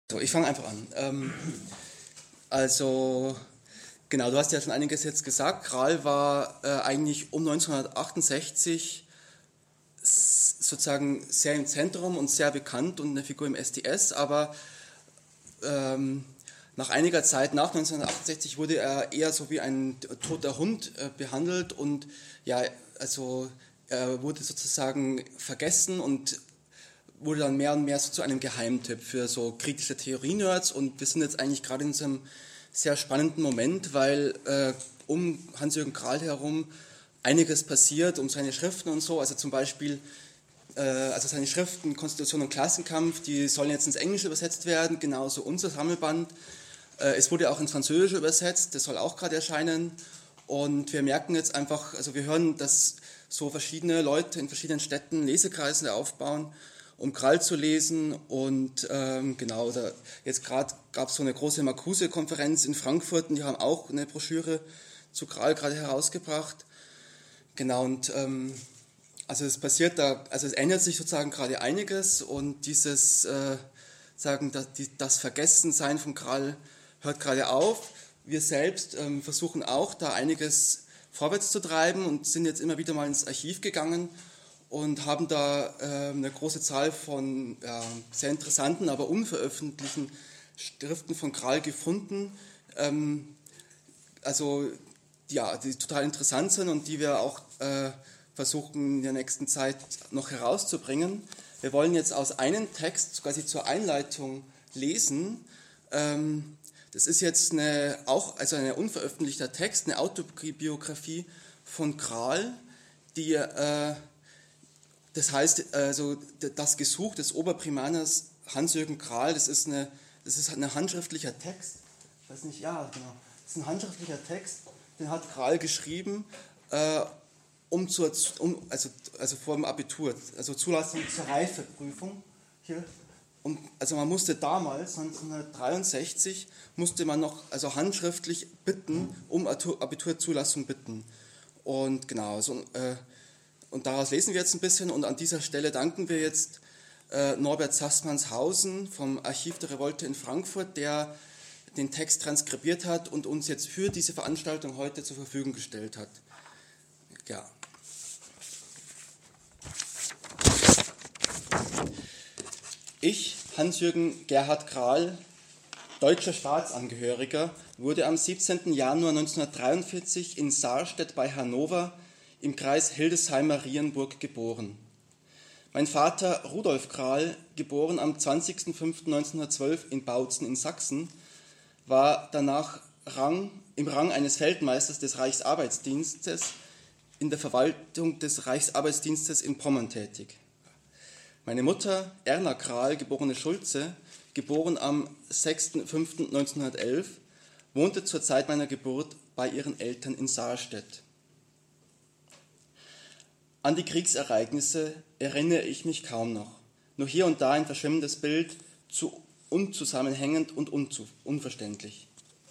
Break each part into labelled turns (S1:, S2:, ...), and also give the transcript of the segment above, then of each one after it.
S1: So, ich fange einfach an. Genau, du hast ja schon einiges jetzt gesagt. Krahl war eigentlich um 1968 sozusagen sehr im Zentrum und sehr bekannt und eine Figur im SDS, aber nach einiger Zeit, nach 1968, wurde er eher so wie ein toter Hund behandelt und ja, also er wurde sozusagen vergessen und wurde dann mehr und mehr so zu einem Geheimtipp für so kritische Theorie-Nerds, und wir sind jetzt eigentlich gerade in so einem sehr spannenden Moment, weil um Hans-Jürgen Krahl herum einiges passiert, um seine Schriften und so, also zum Beispiel also seine Schriften Konstitution und Klassenkampf, die sollen jetzt ins Englische übersetzt werden, genauso unser Sammelband. Es wurde auch ins Französische übersetzt, das soll auch gerade erscheinen, und wir merken jetzt einfach, also wir hören, dass so verschiedene Leute in verschiedenen Städten Lesekreise aufbauen, um Krahl zu lesen, und genau, jetzt gerade gab es so eine große Marcuse-Konferenz in Frankfurt, und die haben auch eine Broschüre zu Krahl gerade herausgebracht. Genau, und also es passiert da, also es ändert sich sozusagen gerade einiges, und dieses das Vergessensein von Krahl hört gerade auf. Wir selbst versuchen auch da einiges vorwärts zu treiben und sind jetzt immer wieder mal ins Archiv gegangen und haben da eine große Zahl von sehr interessanten, aber unveröffentlichten Schriften von Krahl gefunden, die total interessant sind und die wir auch versuchen in der nächsten Zeit noch herauszubringen. Wir wollen jetzt aus einem Text quasi zur Einleitung lesen. Das ist jetzt ein unveröffentlichter Text, eine Autobiografie von Krahl, die das heißt, also das Gesuch des Oberprimaners Hans-Jürgen Krahl, das ist ein handschriftlicher Text. Ich weiß nicht, ja, genau. Das ist ein handschriftlicher Text, den hat Krahl geschrieben, vor dem Abitur, also Zulassung zur Reifeprüfung. Hier. Und also man musste damals, 1963, musste man noch also handschriftlich bitten, um Abiturzulassung bitten. Und genau, und daraus lesen wir jetzt ein bisschen, und an dieser Stelle danken wir jetzt Norbert Sassmannshausen vom Archiv der Revolte in Frankfurt, der den Text transkribiert hat und uns jetzt für diese Veranstaltung heute zur Verfügung gestellt hat. Ja. Ich, Hans-Jürgen Gerhard Krahl, deutscher Staatsangehöriger, wurde am 17. Januar 1943 in Sarstedt bei Hannover im Kreis Hildesheim-Marienburg geboren. Mein Vater Rudolf Krahl, geboren am 20.05.1912 in Bautzen in Sachsen, war danach im Rang eines Feldmeisters des Reichsarbeitsdienstes in der Verwaltung des Reichsarbeitsdienstes in Pommern tätig. Meine Mutter, Erna Krahl, geborene Schulze, geboren am 6.05.1911, wohnte zur Zeit meiner Geburt bei ihren Eltern in Sarstedt. An die Kriegsereignisse erinnere ich mich kaum noch. Nur hier und da ein verschwimmendes Bild, zu unzusammenhängend und unverständlich.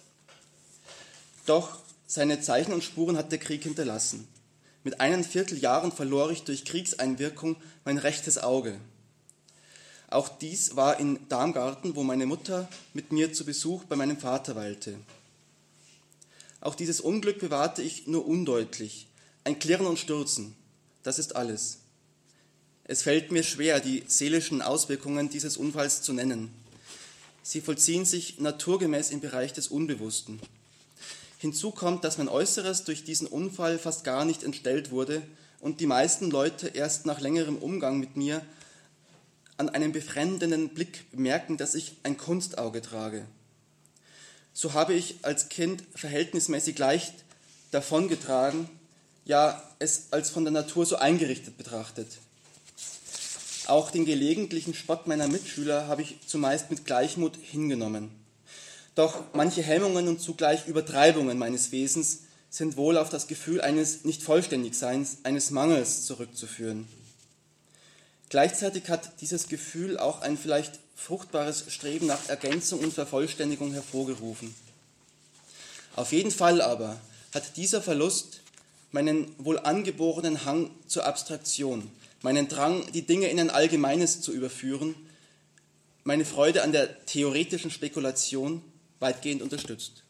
S1: Doch seine Zeichen und Spuren hat der Krieg hinterlassen. Mit 1,25 Jahren verlor ich durch Kriegseinwirkung mein rechtes Auge. Auch dies war in Damgarten, wo meine Mutter mit mir zu Besuch bei meinem Vater weilte. Auch dieses Unglück bewahrte ich nur undeutlich. Ein Klirren und Stürzen, das ist alles. Es fällt mir schwer, die seelischen Auswirkungen dieses Unfalls zu nennen. Sie vollziehen sich naturgemäß im Bereich des Unbewussten. Hinzu kommt, dass mein Äußeres durch diesen Unfall fast gar nicht entstellt wurde und die meisten Leute erst nach längerem Umgang mit mir an einem befremdenden Blick bemerken, dass ich ein Kunstauge trage. So habe ich als Kind verhältnismäßig leicht davongetragen, ja, es als von der Natur so eingerichtet betrachtet. Auch den gelegentlichen Spott meiner Mitschüler habe ich zumeist mit Gleichmut hingenommen. Doch manche Hemmungen und zugleich Übertreibungen meines Wesens sind wohl auf das Gefühl eines Nicht-Vollständigseins, eines Mangels zurückzuführen. Gleichzeitig hat dieses Gefühl auch ein vielleicht fruchtbares Streben nach Ergänzung und Vervollständigung hervorgerufen. Auf jeden Fall aber hat dieser Verlust meinen wohl angeborenen Hang zur Abstraktion, meinen Drang, die Dinge in ein Allgemeines zu überführen, meine Freude an der theoretischen Spekulation weitgehend unterstützt.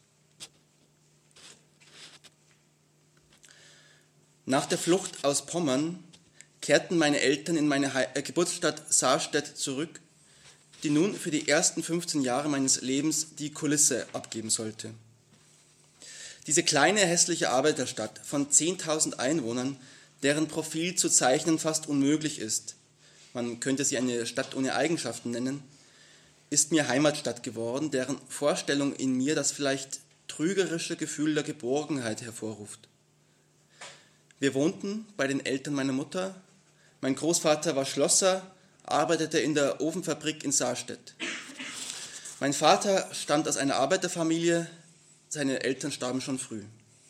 S1: Nach der Flucht aus Pommern kehrten meine Eltern in meine Geburtsstadt Sarstedt zurück, die nun für die ersten 15 Jahre meines Lebens die Kulisse abgeben sollte. Diese kleine hässliche Arbeiterstadt von 10.000 Einwohnern, deren Profil zu zeichnen fast unmöglich ist, man könnte sie eine Stadt ohne Eigenschaften nennen, ist mir Heimatstadt geworden, deren Vorstellung in mir das vielleicht trügerische Gefühl der Geborgenheit hervorruft. Wir wohnten bei den Eltern meiner Mutter. Mein Großvater war Schlosser, arbeitete in der Ofenfabrik in Sarstedt. Mein Vater stammt aus einer Arbeiterfamilie, seine Eltern starben schon früh.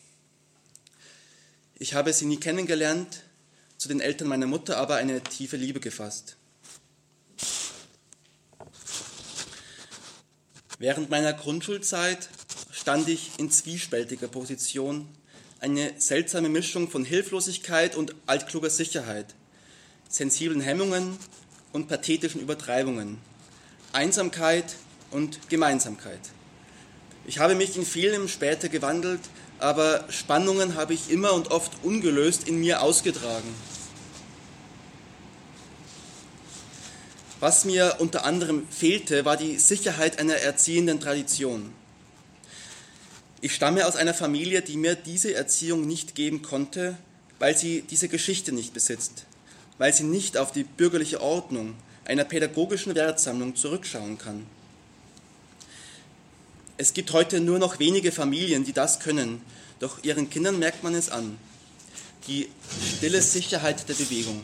S1: Ich habe sie nie kennengelernt, zu den Eltern meiner Mutter aber eine tiefe Liebe gefasst. Während meiner Grundschulzeit stand ich in zwiespältiger Position, eine seltsame Mischung von Hilflosigkeit und altkluger Sicherheit, sensiblen Hemmungen und pathetischen Übertreibungen, Einsamkeit und Gemeinsamkeit. Ich habe mich in vielem später gewandelt, aber Spannungen habe ich immer und oft ungelöst in mir ausgetragen. Was mir unter anderem fehlte, war die Sicherheit einer erziehenden Tradition. Ich stamme aus einer Familie, die mir diese Erziehung nicht geben konnte, weil sie diese Geschichte nicht besitzt, weil sie nicht auf die bürgerliche Ordnung einer pädagogischen Wertsammlung zurückschauen kann. Es gibt heute nur noch wenige Familien, die das können, doch ihren Kindern merkt man es an. Die stille Sicherheit der Bewegung.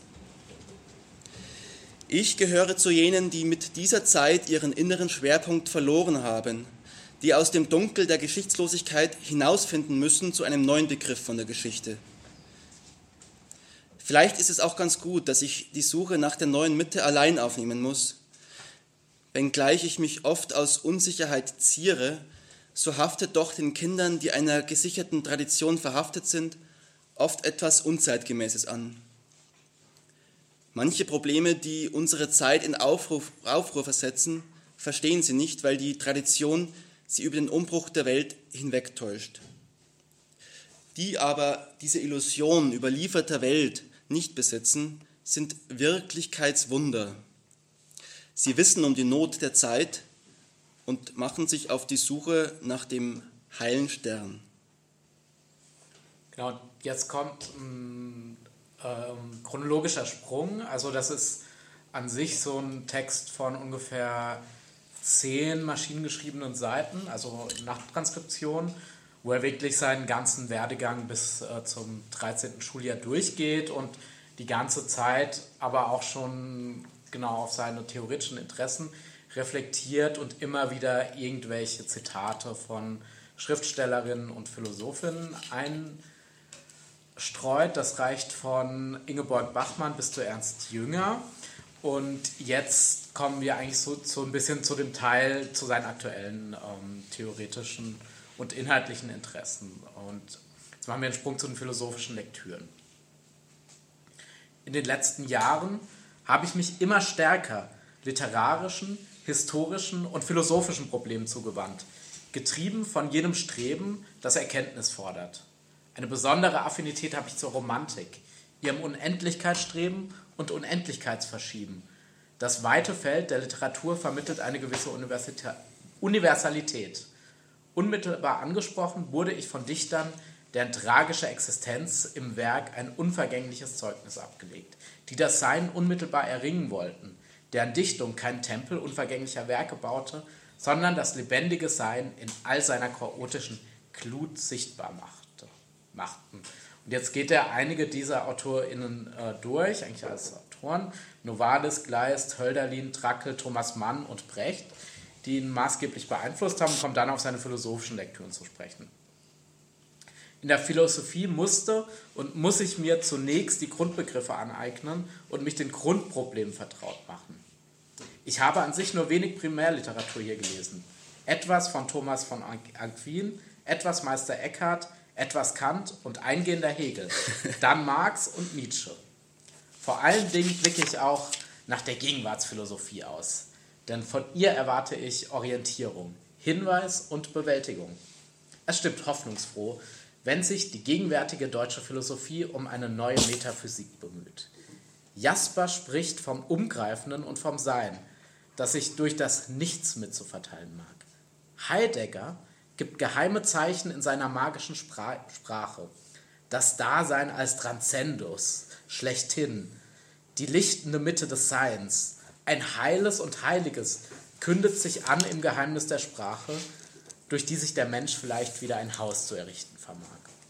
S1: Ich gehöre zu jenen, die mit dieser Zeit ihren inneren Schwerpunkt verloren haben, die aus dem Dunkel der Geschichtslosigkeit hinausfinden müssen zu einem neuen Begriff von der Geschichte. Vielleicht ist es auch ganz gut, dass ich die Suche nach der neuen Mitte allein aufnehmen muss. Wenngleich ich mich oft aus Unsicherheit ziere, so haftet doch den Kindern, die einer gesicherten Tradition verhaftet sind, oft etwas Unzeitgemäßes an. Manche Probleme, die unsere Zeit in Aufruhr versetzen, verstehen sie nicht, weil die Tradition sie über den Umbruch der Welt hinwegtäuscht. Die aber diese Illusion überlieferter Welt nicht besitzen, sind Wirklichkeitswunder. Sie wissen um die Not der Zeit und machen sich auf die Suche nach dem heilen Stern.
S2: Genau, jetzt kommt ein chronologischer Sprung. Also das ist an sich so ein Text von ungefähr 10 maschinengeschriebenen Seiten, also Nachttranskription, wo er wirklich seinen ganzen Werdegang bis zum 13. Schuljahr durchgeht und die ganze Zeit aber auch schon genau auf seine theoretischen Interessen reflektiert und immer wieder irgendwelche Zitate von Schriftstellerinnen und Philosophinnen einstreut. Das reicht von Ingeborg Bachmann bis zu Ernst Jünger. Und jetzt kommen wir eigentlich so ein bisschen zu dem Teil, zu seinen aktuellen theoretischen und inhaltlichen Interessen. Und jetzt machen wir einen Sprung zu den philosophischen Lektüren. In den letzten Jahren habe ich mich immer stärker literarischen, historischen und philosophischen Problemen zugewandt, getrieben von jenem Streben, das Erkenntnis fordert. Eine besondere Affinität habe ich zur Romantik, ihrem Unendlichkeitsstreben und Unendlichkeitsverschieben. Das weite Feld der Literatur vermittelt eine gewisse Universalität. Unmittelbar angesprochen wurde ich von Dichtern, deren tragische Existenz im Werk ein unvergängliches Zeugnis abgelegt, die das Sein unmittelbar erringen wollten, deren Dichtung keinen Tempel unvergänglicher Werke baute, sondern das lebendige Sein in all seiner chaotischen Glut sichtbar machten. Und jetzt geht er einige dieser AutorInnen durch, eigentlich als Autoren, Novalis, Kleist, Hölderlin, Trakl, Thomas Mann und Brecht, die ihn maßgeblich beeinflusst haben, und kommt dann auf seine philosophischen Lektüren zu sprechen. In der Philosophie musste und muss ich mir zunächst die Grundbegriffe aneignen und mich den Grundproblemen vertraut machen. Ich habe an sich nur wenig Primärliteratur hier gelesen. Etwas von Thomas von Aquin, etwas Meister Eckhart, etwas Kant und eingehender Hegel, dann Marx und Nietzsche. Vor allen Dingen blicke ich auch nach der Gegenwartsphilosophie aus. denn von ihr erwarte ich Orientierung, Hinweis und Bewältigung. Es stimmt hoffnungsfroh, wenn sich die gegenwärtige deutsche Philosophie um eine neue Metaphysik bemüht. Jasper spricht vom Umgreifenden und vom Sein, das sich durch das Nichts mitzuverteilen mag. Heidegger gibt geheime Zeichen in seiner magischen Sprache. Das Dasein als Transzendus, schlechthin, die lichtende Mitte des Seins, ein Heiles und Heiliges, kündet sich an im Geheimnis der Sprache, durch die sich der Mensch vielleicht wieder ein Haus zu errichten vermag.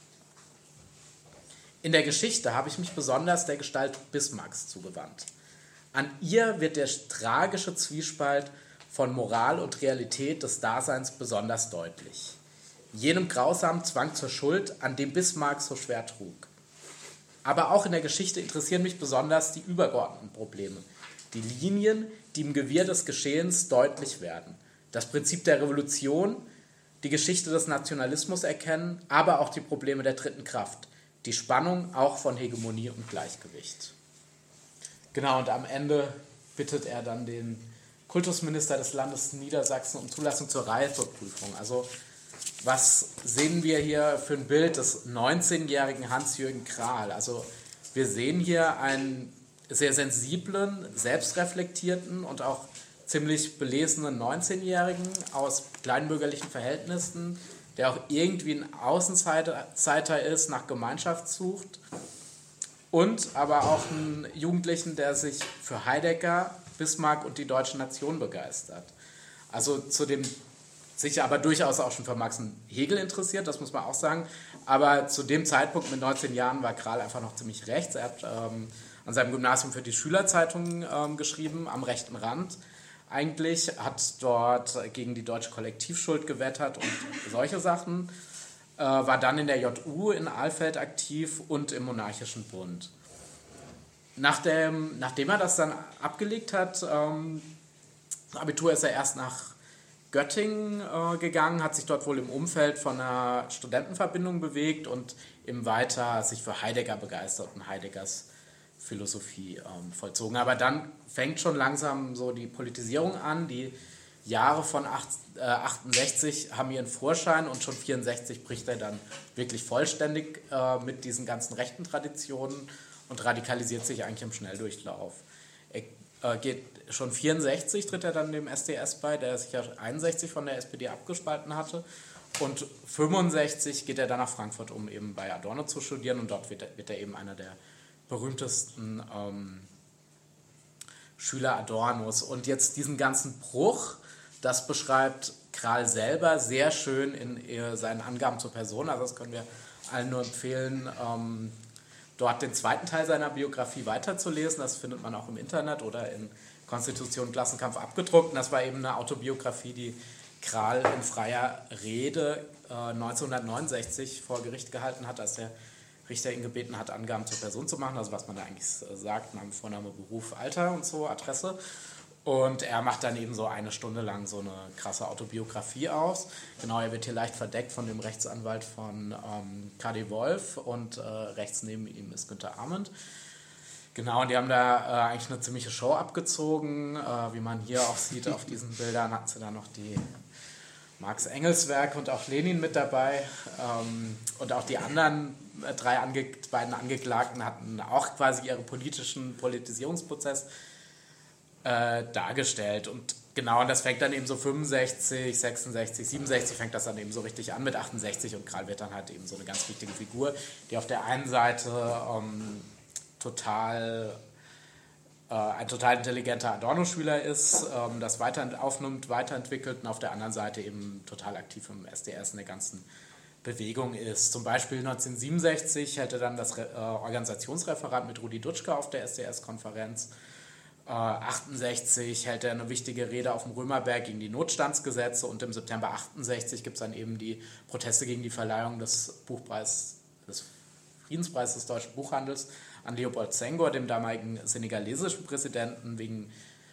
S2: In der Geschichte habe ich mich besonders der Gestalt Bismarcks zugewandt. An ihr wird der tragische Zwiespalt von Moral und Realität des Daseins besonders deutlich. Jenem grausamen Zwang zur Schuld, an dem Bismarck so schwer trug. Aber auch in der Geschichte interessieren mich besonders die übergeordneten Probleme, die Linien, die im Gewirr des Geschehens deutlich werden. Das Prinzip der Revolution, die Geschichte des Nationalismus erkennen, aber auch die Probleme der dritten Kraft, die Spannung auch von Hegemonie und Gleichgewicht. Genau, und am Ende bittet er dann den Kultusminister des Landes Niedersachsen um Zulassung zur Reifeprüfung. Also was sehen wir hier für ein Bild des 19-jährigen Hans-Jürgen Krahl? Also wir sehen hier einen sehr sensiblen, selbstreflektierten und auch ziemlich belesenen 19-Jährigen aus kleinbürgerlichen Verhältnissen, der auch irgendwie ein Außenseiter ist, nach Gemeinschaft sucht. Und aber auch einen Jugendlichen, der sich für Heidegger, Bismarck und die deutsche Nation begeistert. Also sich aber durchaus auch schon für Marx und Hegel interessiert, das muss man auch sagen. Aber zu dem Zeitpunkt mit 19 Jahren war Krahl einfach noch ziemlich rechts. Er hat an seinem Gymnasium für die Schülerzeitung geschrieben, am rechten Rand eigentlich, hat dort gegen die deutsche Kollektivschuld gewettert und solche Sachen. War dann in der JU in Alfeld aktiv und im Monarchischen Bund. Nachdem er das dann abgelegt hat, das Abitur, ist er erst nach Göttingen gegangen, hat sich dort wohl im Umfeld von einer Studentenverbindung bewegt und eben weiter sich für Heidegger begeistert und Heideggers Philosophie vollzogen. Aber dann fängt schon langsam so die Politisierung an. Die Jahre von 68 haben ihren Vorschein und schon 64 bricht er dann wirklich vollständig mit diesen ganzen rechten Traditionen und radikalisiert sich eigentlich im Schnelldurchlauf. Schon 64 tritt er dann dem SDS bei, der sich ja 61 von der SPD abgespalten hatte. Und 65 geht er dann nach Frankfurt, um eben bei Adorno zu studieren. Und dort wird er eben einer der berühmtesten Schüler Adornos. Und jetzt diesen ganzen Bruch, das beschreibt Krahl selber sehr schön in seinen Angaben zur Person. Also das können wir allen nur empfehlen, dort den zweiten Teil seiner Biografie weiterzulesen. Das findet man auch im Internet oder in Konstitution und Klassenkampf abgedruckt. Und das war eben eine Autobiografie, die Krahl in freier Rede 1969 vor Gericht gehalten hat, als der Richter ihn gebeten hat, Angaben zur Person zu machen, also was man da eigentlich sagt, Name, Vorname, Beruf, Alter und so, Adresse. Und er macht dann eben so eine Stunde lang so eine krasse Autobiografie aus. Genau, er wird hier leicht verdeckt von dem Rechtsanwalt von KD Wolf und rechts neben ihm ist Günther Arment. Genau, und die haben da eigentlich eine ziemliche Show abgezogen. Wie man hier auch sieht auf diesen Bildern, hat sie da noch die Marx-Engels-Werk und auch Lenin mit dabei. Und auch die anderen beiden Angeklagten hatten auch quasi ihren Politisierungsprozess dargestellt. Und genau, und das fängt dann eben so 65, 66, 67 fängt das dann eben so richtig an mit 68 und Krahl wird dann halt eben so eine ganz wichtige Figur, die auf der einen Seite ein total intelligenter Adorno-Schüler ist, das weiter aufnimmt, weiterentwickelt und auf der anderen Seite eben total aktiv im SDS in der ganzen Bewegung ist. Zum Beispiel 1967 hält er dann das Organisationsreferat mit Rudi Dutschke auf der SDS-Konferenz. 68 hält er eine wichtige Rede auf dem Römerberg gegen die Notstandsgesetze und im September 68 gibt es dann eben die Proteste gegen die Verleihung des Friedenspreises des deutschen Buchhandels an Leopold Senghor, dem damaligen senegalesischen Präsidenten. Wegen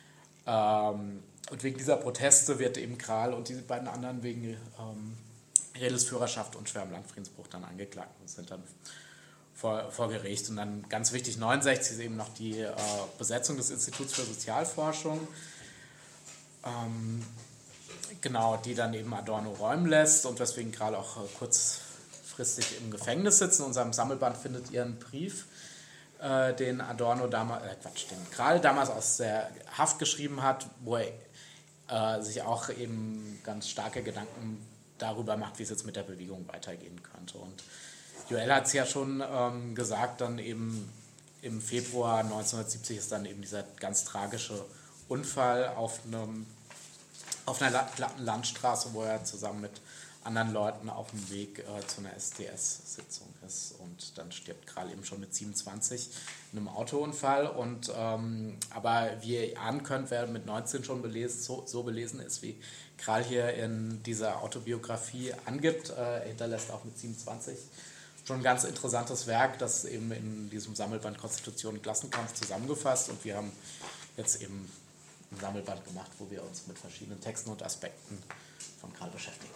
S2: dieser Proteste wird eben Krahl und die beiden anderen wegen Redelsführerschaft und schwerem Landfriedensbruch dann angeklagt und sind dann vor Gericht. Und dann ganz wichtig, 69 ist eben noch die Besetzung des Instituts für Sozialforschung. Genau, die dann eben Adorno räumen lässt und weswegen Kral auch kurzfristig im Gefängnis sitzt. In unserem Sammelband findet ihr einen Brief, den Adorno den Kral damals aus der Haft geschrieben hat, wo er sich auch eben ganz starke Gedanken darüber macht, wie es jetzt mit der Bewegung weitergehen könnte. Und Joel hat es ja schon gesagt, dann eben im Februar 1970 ist dann eben dieser ganz tragische Unfall auf einer glatten Landstraße, wo er zusammen mit anderen Leuten auf dem Weg zu einer SDS-Sitzung ist. Und dann stirbt Kral eben schon mit 27 in einem Autounfall. Und, aber wie ihr ahnen könnt, wer mit 19 schon so belesen ist, wie Kral hier in dieser Autobiografie angibt, hinterlässt auch mit 27 schon ein ganz interessantes Werk, das eben in diesem Sammelband Konstitution und Klassenkampf zusammengefasst. Und wir haben jetzt eben ein Sammelband gemacht, wo wir uns mit verschiedenen Texten und Aspekten von Kral beschäftigen.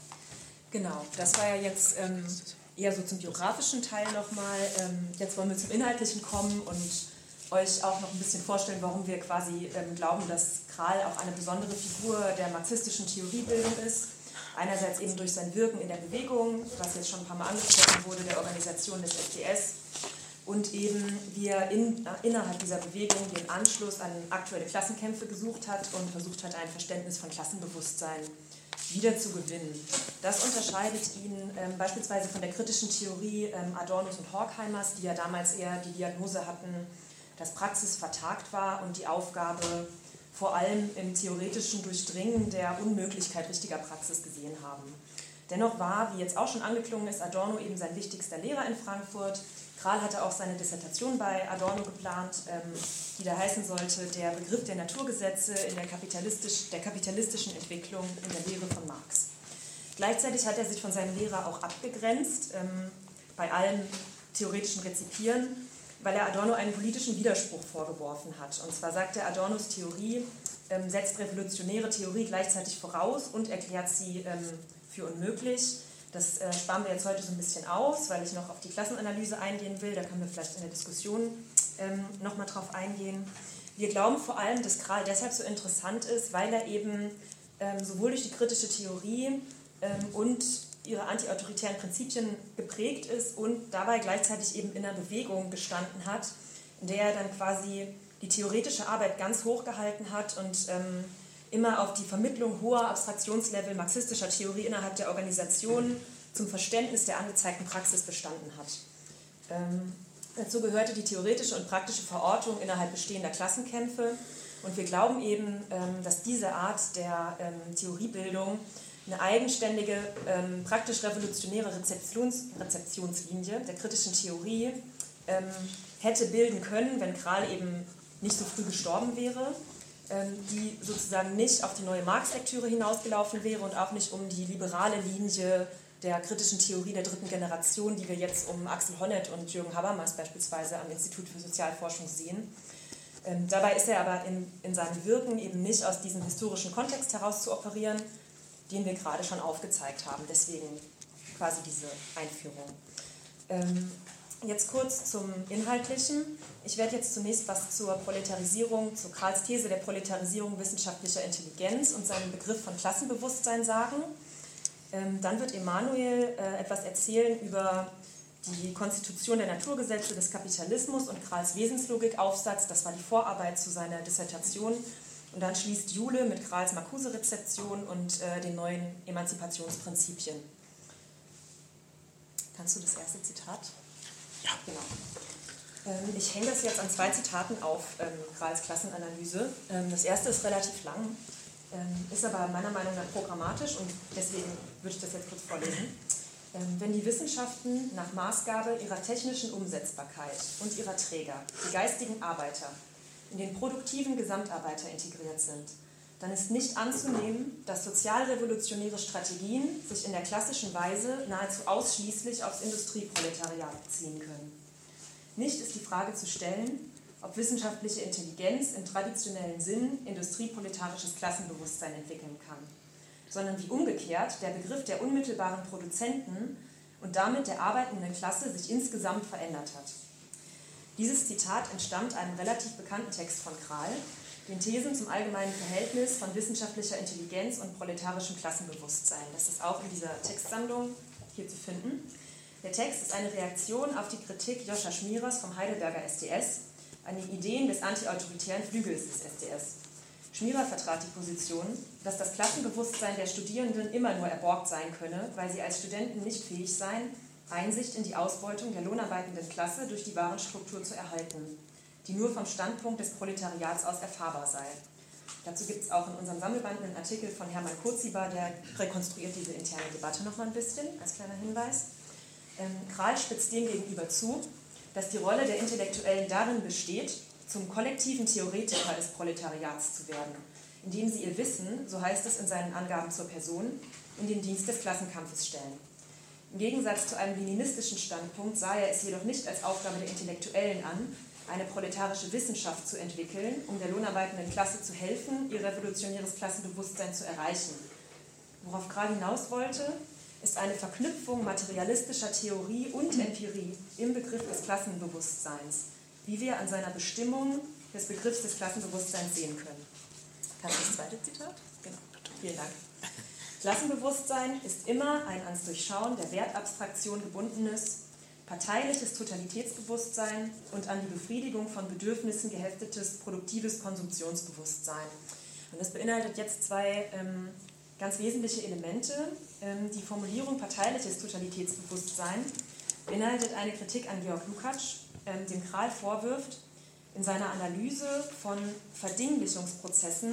S3: Genau, das war ja jetzt eher so zum biografischen Teil nochmal. Jetzt wollen wir zum Inhaltlichen kommen und euch auch noch ein bisschen vorstellen, warum wir quasi glauben, dass Kral auch eine besondere Figur der marxistischen Theoriebildung ist. Einerseits eben durch sein Wirken in der Bewegung, was jetzt schon ein paar Mal angesprochen wurde, der Organisation des SDS, und eben wie er innerhalb dieser Bewegung den Anschluss an aktuelle Klassenkämpfe gesucht hat und versucht hat, ein Verständnis von Klassenbewusstsein wieder zu gewinnen. Das unterscheidet ihn beispielsweise von der kritischen Theorie Adornos und Horkheimers, die ja damals eher die Diagnose hatten, dass Praxis vertagt war und die Aufgabe vor allem im theoretischen Durchdringen der Unmöglichkeit richtiger Praxis gesehen haben. Dennoch war, wie jetzt auch schon angeklungen ist, Adorno eben sein wichtigster Lehrer in Frankfurt. Kral hatte auch seine Dissertation bei Adorno geplant, die da heißen sollte, der Begriff der Naturgesetze in der kapitalistischen Entwicklung in der Lehre von Marx. Gleichzeitig hat er sich von seinem Lehrer auch abgegrenzt, bei allem theoretischen Rezipieren, weil er Adorno einen politischen Widerspruch vorgeworfen hat. Und zwar sagt er, Adornos Theorie setzt revolutionäre Theorie gleichzeitig voraus und erklärt sie für unmöglich. Das sparen wir jetzt heute so ein bisschen aus, weil ich noch auf die Klassenanalyse eingehen will. Da können wir vielleicht in der Diskussion nochmal drauf eingehen. Wir glauben vor allem, dass Kral deshalb so interessant ist, weil er eben sowohl durch die kritische Theorie und ihre antiautoritären Prinzipien geprägt ist und dabei gleichzeitig eben in einer Bewegung gestanden hat, in der er dann quasi die theoretische Arbeit ganz hoch gehalten hat und immer auf die Vermittlung hoher Abstraktionslevel marxistischer Theorie innerhalb der Organisation zum Verständnis der angezeigten Praxis bestanden hat. Dazu gehörte die theoretische und praktische Verortung innerhalb bestehender Klassenkämpfe und wir glauben eben, dass diese Art der Theoriebildung eine eigenständige, praktisch revolutionäre Rezeptionslinie der kritischen Theorie hätte bilden können, wenn Kral eben nicht so früh gestorben wäre, die sozusagen nicht auf die neue Marx-Lektüre hinausgelaufen wäre und auch nicht um die liberale Linie der kritischen Theorie der dritten Generation, die wir jetzt um Axel Honneth und Jürgen Habermas beispielsweise am Institut für Sozialforschung sehen. Dabei ist er aber in seinem Wirken eben nicht aus diesem historischen Kontext heraus zu operieren, den wir gerade schon aufgezeigt haben. Deswegen quasi diese Einführung. Jetzt kurz zum Inhaltlichen. Ich werde jetzt zunächst was zur Proletarisierung, zu Krals These der Proletarisierung wissenschaftlicher Intelligenz und seinem Begriff von Klassenbewusstsein sagen. Dann wird Emanuel etwas erzählen über die Konstitution der Naturgesetze des Kapitalismus und Krals Wesenslogikaufsatz. Das war die Vorarbeit zu seiner Dissertation. Und dann schließt Jule mit Krals Marcuse-Rezeption und den neuen Emanzipationsprinzipien. Kannst du das erste Zitat?
S2: Ja.
S3: Genau. Ich hänge das jetzt an 2 Zitaten auf Krals Klassenanalyse. Das erste ist relativ lang, ist aber meiner Meinung nach programmatisch und deswegen würde ich das jetzt kurz vorlesen. Wenn die Wissenschaften nach Maßgabe ihrer technischen Umsetzbarkeit und ihrer Träger, die geistigen Arbeiter, in den produktiven Gesamtarbeiter integriert sind, dann ist nicht anzunehmen, dass sozialrevolutionäre Strategien sich in der klassischen Weise nahezu ausschließlich aufs Industrieproletariat beziehen können. Nicht ist die Frage zu stellen, ob wissenschaftliche Intelligenz im traditionellen Sinn industrieproletarisches Klassenbewusstsein entwickeln kann, sondern wie umgekehrt der Begriff der unmittelbaren Produzenten und damit der arbeitenden Klasse sich insgesamt verändert hat. Dieses Zitat entstammt einem relativ bekannten Text von Kral, den Thesen zum allgemeinen Verhältnis von wissenschaftlicher Intelligenz und proletarischem Klassenbewusstsein. Das ist auch in dieser Textsammlung hier zu finden. Der Text ist eine Reaktion auf die Kritik Joscha Schmierers vom Heidelberger SDS an den Ideen des antiautoritären Flügels des SDS. Schmierer vertrat die Position, dass das Klassenbewusstsein der Studierenden immer nur erborgt sein könne, weil sie als Studenten nicht fähig seien, Einsicht in die Ausbeutung der lohnarbeitenden Klasse durch die Warenstruktur zu erhalten, die nur vom Standpunkt des Proletariats aus erfahrbar sei. Dazu gibt es auch in unserem Sammelband einen Artikel von Hermann Kotziba, der rekonstruiert diese interne Debatte noch mal ein bisschen, als kleiner Hinweis. Krahl spitzt dem gegenüber zu, dass die Rolle der Intellektuellen darin besteht, zum kollektiven Theoretiker des Proletariats zu werden, indem sie ihr Wissen, so heißt es in seinen Angaben zur Person, in den Dienst des Klassenkampfes stellen. Im Gegensatz zu einem leninistischen Standpunkt sah er es jedoch nicht als Aufgabe der Intellektuellen an, eine proletarische Wissenschaft zu entwickeln, um der lohnarbeitenden Klasse zu helfen, ihr revolutionäres Klassenbewusstsein zu erreichen. Worauf Krahl hinaus wollte, ist eine Verknüpfung materialistischer Theorie und Empirie im Begriff des Klassenbewusstseins, wie wir an seiner Bestimmung des Begriffs des Klassenbewusstseins sehen können. Kannst du das zweite Zitat? Genau. Vielen Dank. Klassenbewusstsein ist immer ein ans Durchschauen der Wertabstraktion gebundenes, parteiliches Totalitätsbewusstsein und an die Befriedigung von Bedürfnissen geheftetes produktives Konsumptionsbewusstsein. Und das beinhaltet jetzt zwei ganz wesentliche Elemente. Die Formulierung parteiliches Totalitätsbewusstsein beinhaltet eine Kritik an Georg Lukács, dem Krahl vorwirft, in seiner Analyse von Verdinglichungsprozessen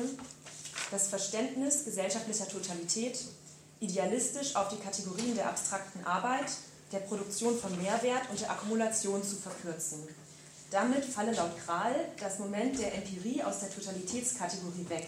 S3: das Verständnis gesellschaftlicher Totalität idealistisch auf die Kategorien der abstrakten Arbeit, der Produktion von Mehrwert und der Akkumulation zu verkürzen. Damit falle laut Krahl das Moment der Empirie aus der Totalitätskategorie weg.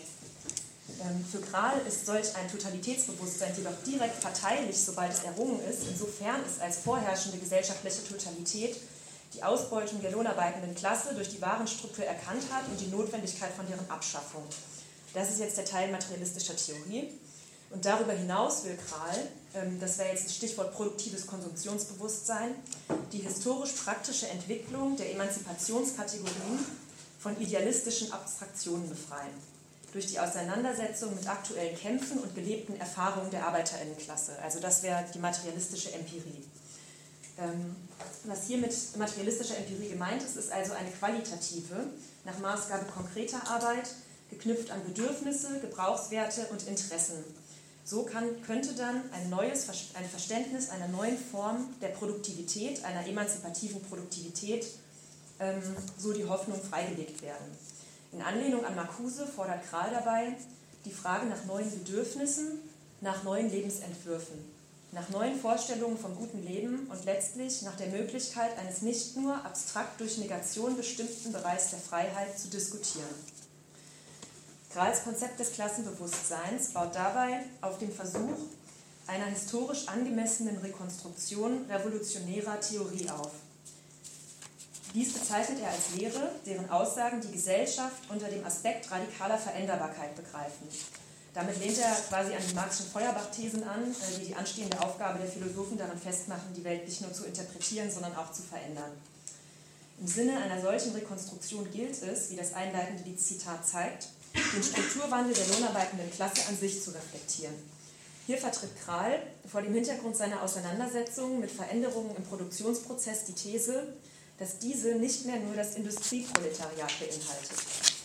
S3: Für Krahl ist solch ein Totalitätsbewusstsein jedoch direkt parteilich, sobald es errungen ist, insofern es als vorherrschende gesellschaftliche Totalität die Ausbeutung der lohnarbeitenden Klasse durch die Warenstruktur erkannt hat und die Notwendigkeit von deren Abschaffung. Das ist jetzt der Teil materialistischer Theorie. Und darüber hinaus will Krahl, das wäre jetzt das Stichwort produktives Konsumptionsbewusstsein, die historisch-praktische Entwicklung der Emanzipationskategorien von idealistischen Abstraktionen befreien, durch die Auseinandersetzung mit aktuellen Kämpfen und gelebten Erfahrungen der Arbeiterinnenklasse. Also das wäre die materialistische Empirie. Was hier mit materialistischer Empirie gemeint ist, ist also eine qualitative, nach Maßgabe konkreter Arbeit, geknüpft an Bedürfnisse, Gebrauchswerte und Interessen. So könnte dann ein Verständnis einer neuen Form der Produktivität, einer emanzipativen Produktivität, so die Hoffnung freigelegt werden. In Anlehnung an Marcuse fordert Krahl dabei die Frage nach neuen Bedürfnissen, nach neuen Lebensentwürfen, nach neuen Vorstellungen vom guten Leben und letztlich nach der Möglichkeit eines nicht nur abstrakt durch Negation bestimmten Bereichs der Freiheit zu diskutieren. Krahls Konzept des Klassenbewusstseins baut dabei auf dem Versuch einer historisch angemessenen Rekonstruktion revolutionärer Theorie auf. Dies bezeichnet er als Lehre, deren Aussagen die Gesellschaft unter dem Aspekt radikaler Veränderbarkeit begreifen. Damit lehnt er quasi an die Marxischen Feuerbach-Thesen an, die die anstehende Aufgabe der Philosophen darin festmachen, die Welt nicht nur zu interpretieren, sondern auch zu verändern. Im Sinne einer solchen Rekonstruktion gilt es, wie das einleitende Zitat zeigt, den Strukturwandel der lohnarbeitenden Klasse an sich zu reflektieren. Hier vertritt Krahl vor dem Hintergrund seiner Auseinandersetzung mit Veränderungen im Produktionsprozess die These, dass diese nicht mehr nur das Industrieproletariat beinhaltet.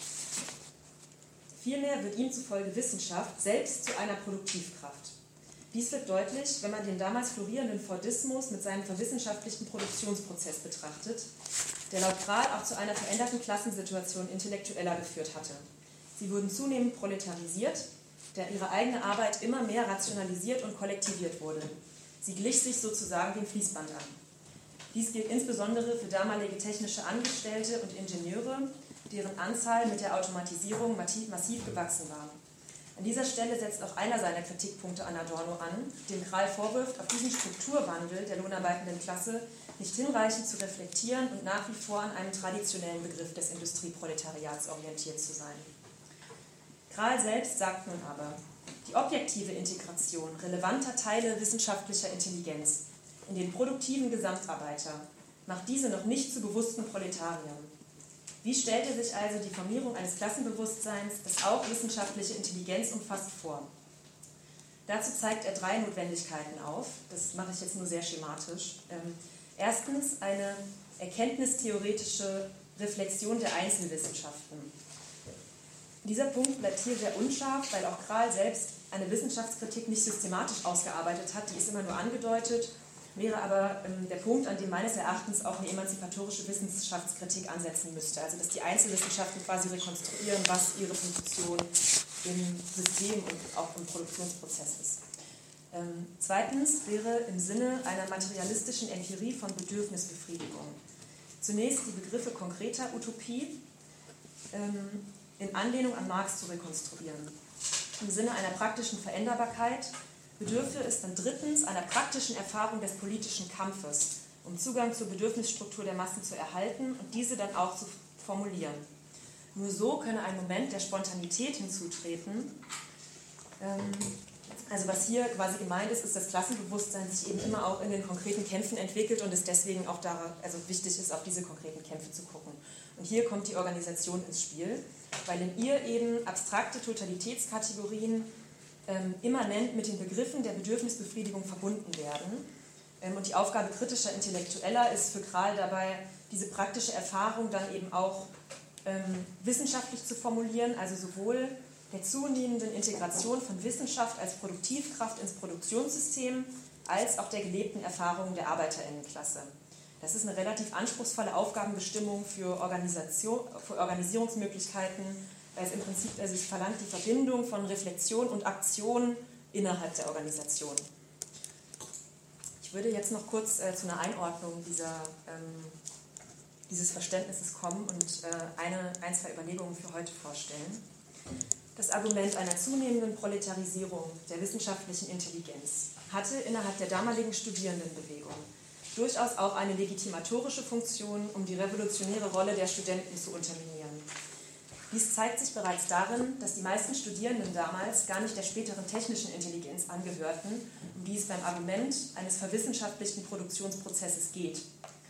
S3: Vielmehr wird ihm zufolge Wissenschaft selbst zu einer Produktivkraft. Dies wird deutlich, wenn man den damals florierenden Fordismus mit seinem verwissenschaftlichten Produktionsprozess betrachtet, der laut Krahl auch zu einer veränderten Klassensituation Intellektueller geführt hatte. Sie wurden zunehmend proletarisiert, da ihre eigene Arbeit immer mehr rationalisiert und kollektiviert wurde. Sie glich sich sozusagen dem Fließband an. Dies gilt insbesondere für damalige technische Angestellte und Ingenieure, deren Anzahl mit der Automatisierung massiv gewachsen war. An dieser Stelle setzt auch einer seiner Kritikpunkte an Adorno an, dem Krahl vorwirft, auf diesen Strukturwandel der lohnarbeitenden Klasse nicht hinreichend zu reflektieren und nach wie vor an einem traditionellen Begriff des Industrieproletariats orientiert zu sein. Krahl selbst sagt nun aber, die objektive Integration relevanter Teile wissenschaftlicher Intelligenz in den produktiven Gesamtarbeiter macht diese noch nicht zu bewussten Proletariern. Wie stellt er sich also die Formierung eines Klassenbewusstseins, das auch wissenschaftliche Intelligenz umfasst, vor? Dazu zeigt er 3 Notwendigkeiten auf. Das mache ich jetzt nur sehr schematisch. Erstens eine erkenntnistheoretische Reflexion der Einzelwissenschaften. Dieser Punkt bleibt hier sehr unscharf, weil auch Krahl selbst eine Wissenschaftskritik nicht systematisch ausgearbeitet hat, die ist immer nur angedeutet, wäre aber der Punkt, an dem meines Erachtens auch eine emanzipatorische Wissenschaftskritik ansetzen müsste. Also dass die Einzelwissenschaften quasi rekonstruieren, was ihre Funktion im System und auch im Produktionsprozess ist. Zweitens wäre im Sinne einer materialistischen Empirie von Bedürfnisbefriedigung zunächst die Begriffe konkreter Utopie in Anlehnung an Marx zu rekonstruieren. Im Sinne einer praktischen Veränderbarkeit bedürfe es dann drittens einer praktischen Erfahrung des politischen Kampfes, um Zugang zur Bedürfnisstruktur der Massen zu erhalten und diese dann auch zu formulieren. Nur so könne ein Moment der Spontanität hinzutreten. Also was hier quasi gemeint ist, ist, dass Klassenbewusstsein sich eben immer auch in den konkreten Kämpfen entwickelt und es deswegen auch wichtig ist, auf diese konkreten Kämpfe zu gucken. Und hier kommt die Organisation ins Spiel, weil in ihr eben abstrakte Totalitätskategorien immanent mit den Begriffen der Bedürfnisbefriedigung verbunden werden. Und die Aufgabe kritischer Intellektueller ist für Krahl dabei, diese praktische Erfahrung dann eben auch wissenschaftlich zu formulieren, also sowohl der zunehmenden Integration von Wissenschaft als Produktivkraft ins Produktionssystem, als auch der gelebten Erfahrungen der ArbeiterInnenklasse. Das ist eine relativ anspruchsvolle Aufgabenbestimmung für Organisierungsmöglichkeiten, weil es im Prinzip es verlangt die Verbindung von Reflexion und Aktion innerhalb der Organisation. Ich würde jetzt noch kurz zu einer Einordnung dieses Verständnisses kommen und ein, zwei Überlegungen für heute vorstellen. Das Argument einer zunehmenden Proletarisierung der wissenschaftlichen Intelligenz hatte innerhalb der damaligen Studierendenbewegung durchaus auch eine legitimatorische Funktion, um die revolutionäre Rolle der Studenten zu unterminieren. Dies zeigt sich bereits darin, dass die meisten Studierenden damals gar nicht der späteren technischen Intelligenz angehörten, um die es beim Argument eines verwissenschaftlichten Produktionsprozesses geht,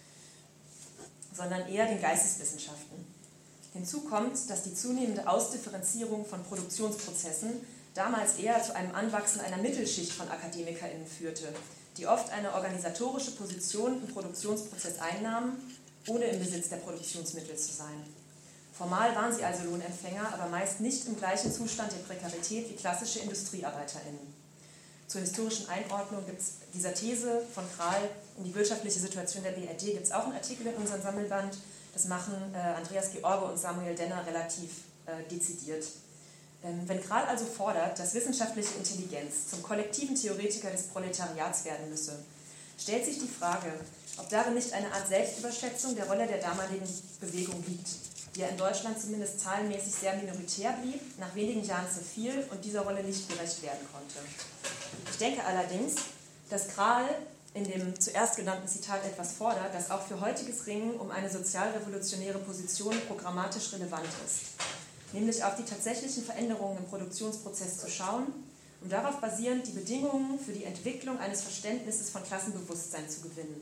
S3: sondern eher den Geisteswissenschaften. Hinzu kommt, dass die zunehmende Ausdifferenzierung von Produktionsprozessen damals eher zu einem Anwachsen einer Mittelschicht von AkademikerInnen führte, die oft eine organisatorische Position im Produktionsprozess einnahmen, ohne im Besitz der Produktionsmittel zu sein. Formal waren sie also Lohnempfänger, aber meist nicht im gleichen Zustand der Prekarität wie klassische IndustriearbeiterInnen. Zur historischen Einordnung dieser These von Krahl in die wirtschaftliche Situation der BRD gibt es auch einen Artikel in unserem Sammelband. Das machen Andreas George und Samuel Denner relativ dezidiert. Wenn Krahl also fordert, dass wissenschaftliche Intelligenz zum kollektiven Theoretiker des Proletariats werden müsse, stellt sich die Frage, ob darin nicht eine Art Selbstüberschätzung der Rolle der damaligen Bewegung liegt, die ja in Deutschland zumindest zahlenmäßig sehr minoritär blieb, nach wenigen Jahren zerfiel und dieser Rolle nicht gerecht werden konnte. Ich denke allerdings, dass Krahl in dem zuerst genannten Zitat etwas fordert, das auch für heutiges Ringen um eine sozialrevolutionäre Position programmatisch relevant ist, nämlich auf die tatsächlichen Veränderungen im Produktionsprozess zu schauen, um darauf basierend die Bedingungen für die Entwicklung eines Verständnisses von Klassenbewusstsein zu gewinnen,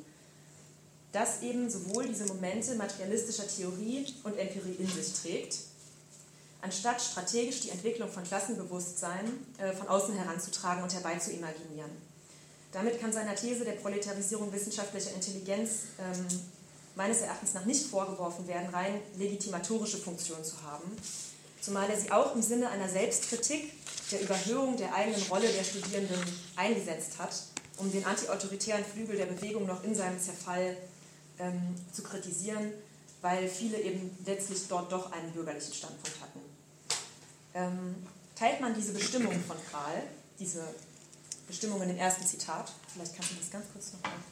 S3: das eben sowohl diese Momente materialistischer Theorie und Empirie in sich trägt, anstatt strategisch die Entwicklung von Klassenbewusstsein von außen heranzutragen und herbeizuimaginieren. Damit kann seiner These der Proletarisierung wissenschaftlicher Intelligenz meines Erachtens nach nicht vorgeworfen werden, rein legitimatorische Funktion zu haben, zumal er sie auch im Sinne einer Selbstkritik der Überhöhung der eigenen Rolle der Studierenden eingesetzt hat, um den antiautoritären Flügel der Bewegung noch in seinem Zerfall zu kritisieren, weil viele eben letztlich dort doch einen bürgerlichen Standpunkt hatten. Teilt man diese Bestimmungen von Krahl, diese Bestimmungen im ersten Zitat, vielleicht kannst du das ganz kurz noch machen,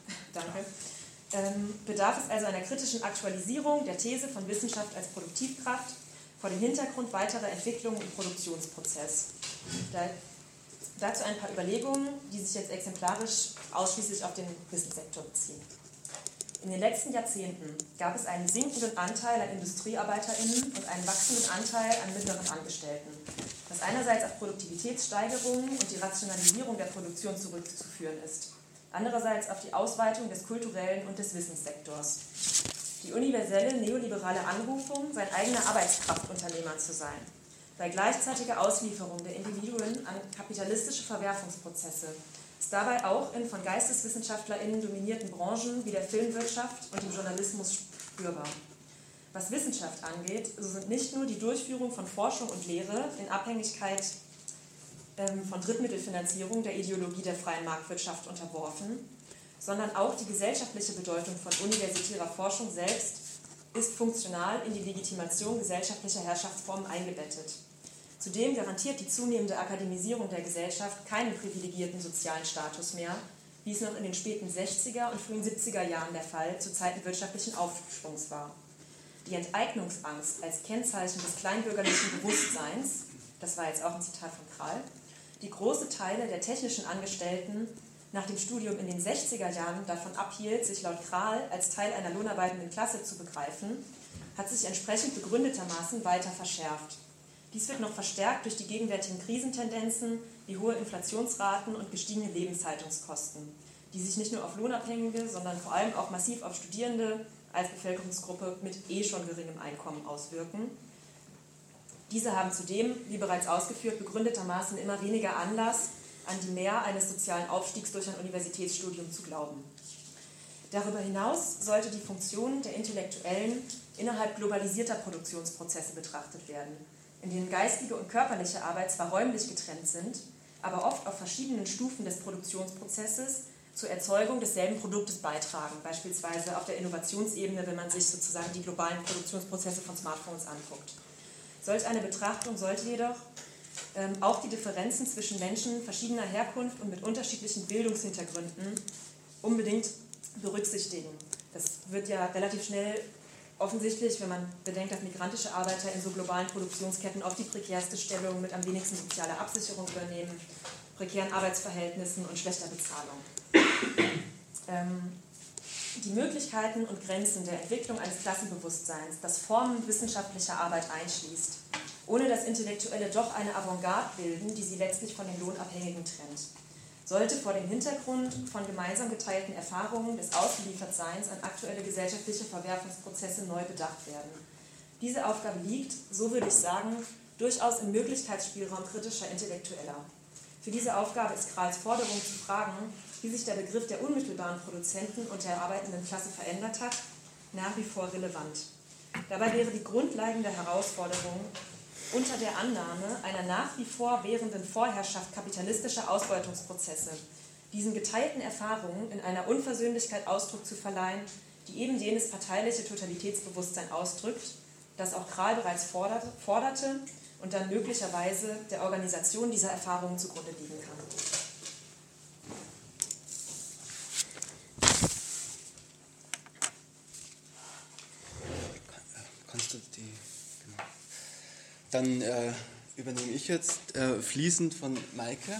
S3: danke, bedarf es also einer kritischen Aktualisierung der These von Wissenschaft als Produktivkraft vor dem Hintergrund weiterer Entwicklungen im Produktionsprozess. Dazu ein paar Überlegungen, die sich jetzt exemplarisch ausschließlich auf den Wissenssektor beziehen. In den letzten Jahrzehnten gab es einen sinkenden Anteil an IndustriearbeiterInnen und einen wachsenden Anteil an mittleren Angestellten, was einerseits auf Produktivitätssteigerungen und die Rationalisierung der Produktion zurückzuführen ist, andererseits auf die Ausweitung des kulturellen und des Wissenssektors. die universelle neoliberale Anrufung, sein eigener Arbeitskraftunternehmer zu sein, bei gleichzeitiger Auslieferung der Individuen an kapitalistische Verwerfungsprozesse ist dabei auch in von GeisteswissenschaftlerInnen dominierten Branchen wie der Filmwirtschaft und dem Journalismus spürbar. Was Wissenschaft angeht, so sind nicht nur die Durchführung von Forschung und Lehre in Abhängigkeit von Drittmittelfinanzierung der Ideologie der freien Marktwirtschaft unterworfen, sondern auch die gesellschaftliche Bedeutung von universitärer Forschung selbst ist funktional in die Legitimation gesellschaftlicher Herrschaftsformen eingebettet. Zudem garantiert die zunehmende Akademisierung der Gesellschaft keinen privilegierten sozialen Status mehr, wie es noch in den späten 60er und frühen 70er Jahren der Fall zu Zeiten wirtschaftlichen Aufschwungs war. Die Enteignungsangst als Kennzeichen des kleinbürgerlichen Bewusstseins, das war jetzt auch ein Zitat von Krahl, die große Teile der technischen Angestellten nach dem Studium in den 60er Jahren davon abhielt, sich laut Krahl als Teil einer lohnarbeitenden Klasse zu begreifen, hat sich entsprechend begründetermaßen weiter verschärft. Dies wird noch verstärkt durch die gegenwärtigen Krisentendenzen, wie hohe Inflationsraten und gestiegene Lebenshaltungskosten, die sich nicht nur auf Lohnabhängige, sondern vor allem auch massiv auf Studierende als Bevölkerungsgruppe mit schon geringem Einkommen auswirken. Diese haben zudem, wie bereits ausgeführt, begründetermaßen immer weniger Anlass, an die Mehr eines sozialen Aufstiegs durch ein Universitätsstudium zu glauben. Darüber hinaus sollte die Funktion der Intellektuellen innerhalb globalisierter Produktionsprozesse betrachtet werden, in denen geistige und körperliche Arbeit zwar räumlich getrennt sind, aber oft auf verschiedenen Stufen des Produktionsprozesses zur Erzeugung desselben Produktes beitragen, beispielsweise auf der Innovationsebene, wenn man sich sozusagen die globalen Produktionsprozesse von Smartphones anguckt. Solch eine Betrachtung sollte jedoch auch die Differenzen zwischen Menschen verschiedener Herkunft und mit unterschiedlichen Bildungshintergründen unbedingt berücksichtigen. Das wird ja relativ schnell offensichtlich, wenn man bedenkt, dass migrantische Arbeiter in so globalen Produktionsketten oft die prekärste Stellung mit am wenigsten sozialer Absicherung übernehmen, prekären Arbeitsverhältnissen und schlechter Bezahlung. Die Möglichkeiten und Grenzen der Entwicklung eines Klassenbewusstseins, das Formen wissenschaftlicher Arbeit einschließt, ohne dass Intellektuelle doch eine Avantgarde bilden, die sie letztlich von den Lohnabhängigen trennt, sollte vor dem Hintergrund von gemeinsam geteilten Erfahrungen des Ausgeliefertseins an aktuelle gesellschaftliche Verwerfungsprozesse neu bedacht werden. Diese Aufgabe liegt, so würde ich sagen, durchaus im Möglichkeitsspielraum kritischer Intellektueller. Für diese Aufgabe ist Krahls Forderung zu fragen, wie sich der Begriff der unmittelbaren Produzenten und der arbeitenden Klasse verändert hat, nach wie vor relevant. Dabei wäre die grundlegende Herausforderung, unter der Annahme einer nach wie vor währenden Vorherrschaft kapitalistischer Ausbeutungsprozesse diesen geteilten Erfahrungen in einer Unversöhnlichkeit Ausdruck zu verleihen, die eben jenes parteiliche Totalitätsbewusstsein ausdrückt, das auch Krahl bereits forderte und dann möglicherweise der Organisation dieser Erfahrungen zugrunde liegen kann.
S1: Kannst du die... Genau. Dann übernehme ich jetzt fließend von Maike.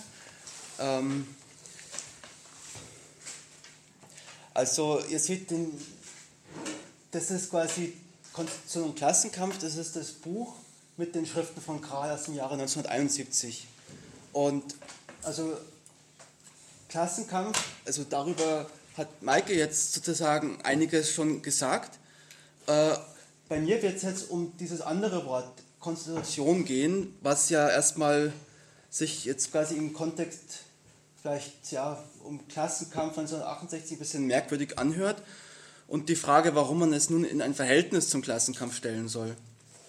S1: Also ihr seht, das ist quasi Konstitution und Klassenkampf, das ist das Buch mit den Schriften von Krahl aus dem Jahre 1971. Und also Klassenkampf, also darüber hat Maike jetzt sozusagen einiges schon gesagt. Bei mir wird es jetzt um dieses andere Wort Konstitution gehen, was ja erstmal sich jetzt quasi im Kontext vielleicht ja um Klassenkampf 1968 ein bisschen merkwürdig anhört und die Frage, warum man es nun in ein Verhältnis zum Klassenkampf stellen soll.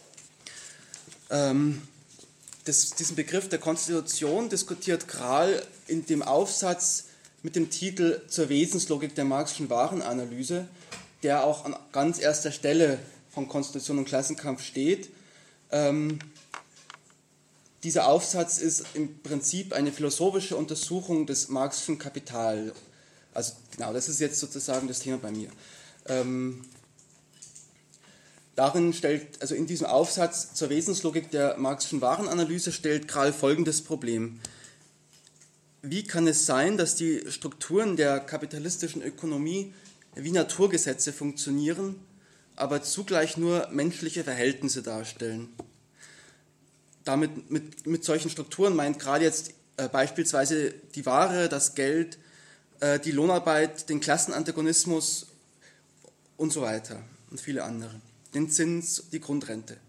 S1: Diesen Begriff der Konstitution diskutiert Krahl in dem Aufsatz mit dem Titel Zur Wesenslogik der Marxischen Warenanalyse, der auch an ganz erster Stelle von Konstitution und Klassenkampf steht. Dieser Aufsatz ist im Prinzip eine philosophische Untersuchung des marxischen Kapital. Also genau, das ist jetzt sozusagen das Thema bei mir. In diesem Aufsatz zur Wesenslogik der marxischen Warenanalyse stellt Krahl folgendes Problem. Wie kann es sein, dass die Strukturen der kapitalistischen Ökonomie wie Naturgesetze funktionieren, aber zugleich nur menschliche Verhältnisse darstellen? Mit solchen Strukturen meint Krahl jetzt beispielsweise die Ware, das Geld, die Lohnarbeit, den Klassenantagonismus und so weiter. und viele andere. Den Zins, die Grundrente.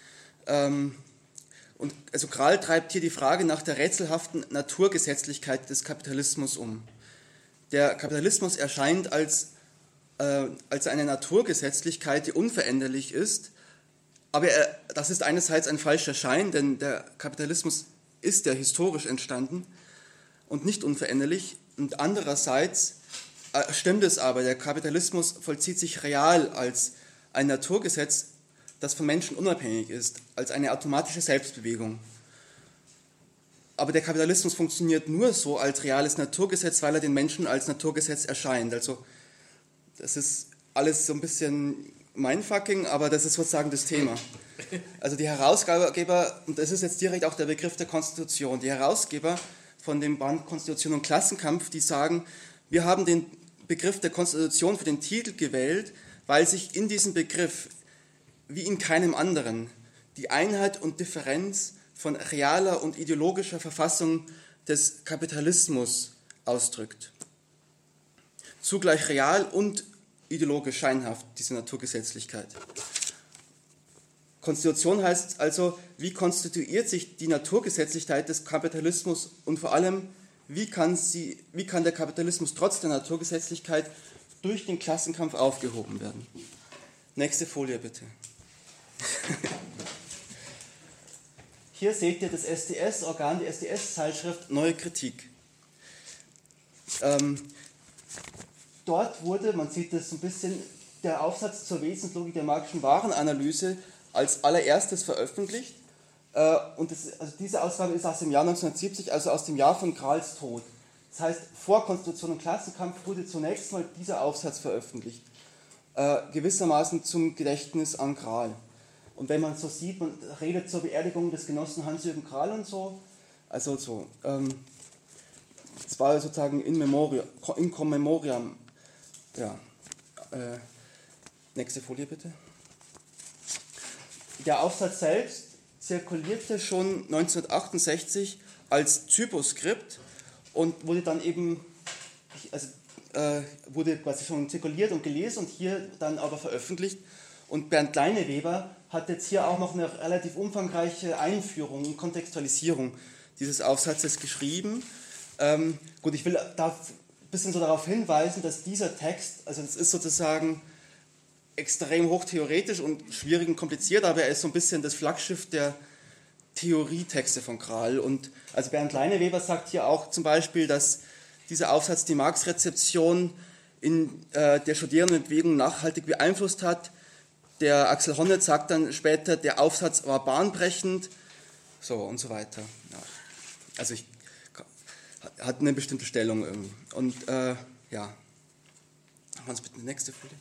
S1: Und also Krahl treibt hier die Frage nach der rätselhaften Naturgesetzlichkeit des Kapitalismus um. Der Kapitalismus erscheint als eine Naturgesetzlichkeit, die unveränderlich ist, aber das ist einerseits ein falscher Schein, denn der Kapitalismus ist ja historisch entstanden und nicht unveränderlich, und andererseits stimmt es aber, der Kapitalismus vollzieht sich real als ein Naturgesetz, das von Menschen unabhängig ist, als eine automatische Selbstbewegung. Aber der Kapitalismus funktioniert nur so als reales Naturgesetz, weil er den Menschen als Naturgesetz erscheint. Also das ist alles so ein bisschen Mindfucking, aber das ist sozusagen das Thema. Also die Herausgeber, und das ist jetzt direkt auch der Begriff der Konstitution, die Herausgeber von dem Band Konstitution und Klassenkampf, die sagen, wir haben den Begriff der Konstitution für den Titel gewählt, weil sich in diesem Begriff, wie in keinem anderen, die Einheit und Differenz von realer und ideologischer Verfassung des Kapitalismus ausdrückt. Zugleich real und ideologisch scheinhaft, diese Naturgesetzlichkeit. Konstitution heißt also, wie konstituiert sich die Naturgesetzlichkeit des Kapitalismus und vor allem, wie kann der Kapitalismus trotz der Naturgesetzlichkeit durch den Klassenkampf aufgehoben werden. Nächste Folie bitte. Hier seht ihr das SDS-Organ, die SDS-Zeitschrift Neue Kritik. Dort wurde, man sieht das ein bisschen, der Aufsatz zur Wesenslogik der marxischen Warenanalyse als allererstes veröffentlicht. Und diese Ausgabe ist aus dem Jahr 1970, also aus dem Jahr von Krahls Tod. Das heißt, vor Konstitution und Klassenkampf wurde zunächst mal dieser Aufsatz veröffentlicht, gewissermaßen zum Gedächtnis an Krahl. Und wenn man so sieht, man redet zur Beerdigung des Genossen Hans-Jürgen Krahl und so, also so, das war sozusagen in Commemoriam. Ja, nächste Folie bitte. Der Aufsatz selbst zirkulierte schon 1968 als Typoskript und wurde dann eben, wurde quasi schon zirkuliert und gelesen und hier dann aber veröffentlicht. Und Bernd Leineweber hat jetzt hier auch noch eine relativ umfangreiche Einführung und Kontextualisierung dieses Aufsatzes geschrieben. Gut, ich will da ein bisschen so darauf hinweisen, dass dieser Text, also das ist sozusagen extrem hochtheoretisch und schwierig und kompliziert, aber er ist so ein bisschen das Flaggschiff der Theorietexte von Krahl. Und also Bernd Leineweber sagt hier auch zum Beispiel, dass dieser Aufsatz die Marx-Rezeption in der Studierendenbewegung nachhaltig beeinflusst hat. Der Axel Honneth sagt dann später, der Aufsatz war bahnbrechend, so und so weiter. Ja. Also hat eine bestimmte Stellung irgendwie. Und ja, machen wir uns bitte die nächste Folie.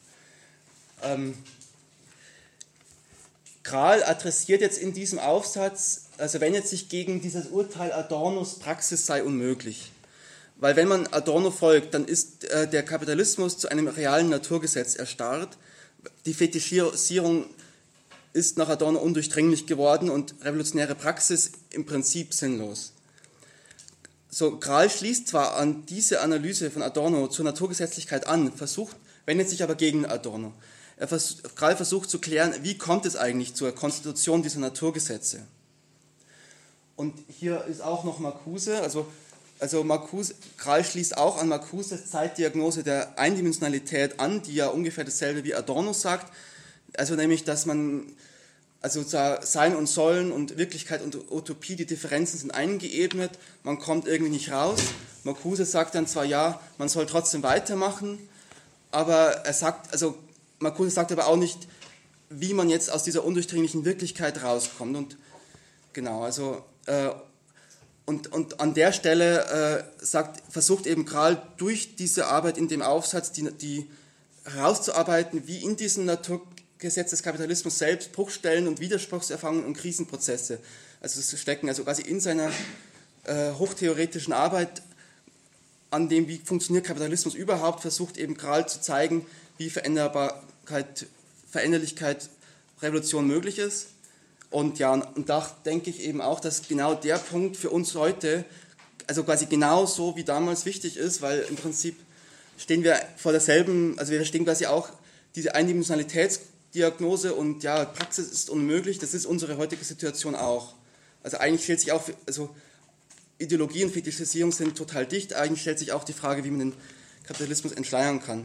S1: Krahl adressiert jetzt in diesem Aufsatz, also wendet sich gegen dieses Urteil Adornos, Praxis sei unmöglich. Weil wenn man Adorno folgt, dann ist der Kapitalismus zu einem realen Naturgesetz erstarrt. Die Fetischierung ist nach Adorno undurchdringlich geworden und revolutionäre Praxis im Prinzip sinnlos. So, Krahl schließt zwar an diese Analyse von Adorno zur Naturgesetzlichkeit an, wendet sich aber gegen Adorno. Krahl versucht zu klären, wie kommt es eigentlich zur Konstitution dieser Naturgesetze. Und hier ist auch noch Marcuse, also Marcuse, Krahl schließt auch an Marcuses Zeitdiagnose der Eindimensionalität an, die ja ungefähr dasselbe wie Adorno sagt, also nämlich, dass man, also Sein und Sollen und Wirklichkeit und Utopie, die Differenzen sind eingeebnet, man kommt irgendwie nicht raus. Marcuse sagt dann zwar, ja, man soll trotzdem weitermachen, aber Marcuse sagt aber auch nicht, wie man jetzt aus dieser undurchdringlichen Wirklichkeit rauskommt. Und genau, also und an der Stelle versucht eben Krahl durch diese Arbeit in dem Aufsatz, die herauszuarbeiten, wie in diesem Naturgesetz des Kapitalismus selbst Bruchstellen und Widerspruchserfahrungen und Krisenprozesse, also das stecken also quasi in seiner hochtheoretischen Arbeit an dem, wie funktioniert Kapitalismus überhaupt, versucht eben Krahl zu zeigen, wie Veränderlichkeit, Revolution möglich ist. Und ja, und da denke ich eben auch, dass genau der Punkt für uns heute, also quasi genauso wie damals wichtig ist, weil im Prinzip stehen wir vor derselben, also wir stehen quasi auch diese Eindimensionalitätsdiagnose und ja, Praxis ist unmöglich, das ist unsere heutige Situation auch. Also eigentlich stellt sich auch, also Ideologie und Fetischisierung sind total dicht, eigentlich stellt sich auch die Frage, wie man den Kapitalismus entschleiern kann.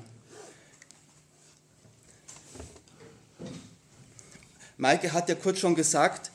S1: Maike hat ja kurz schon gesagt,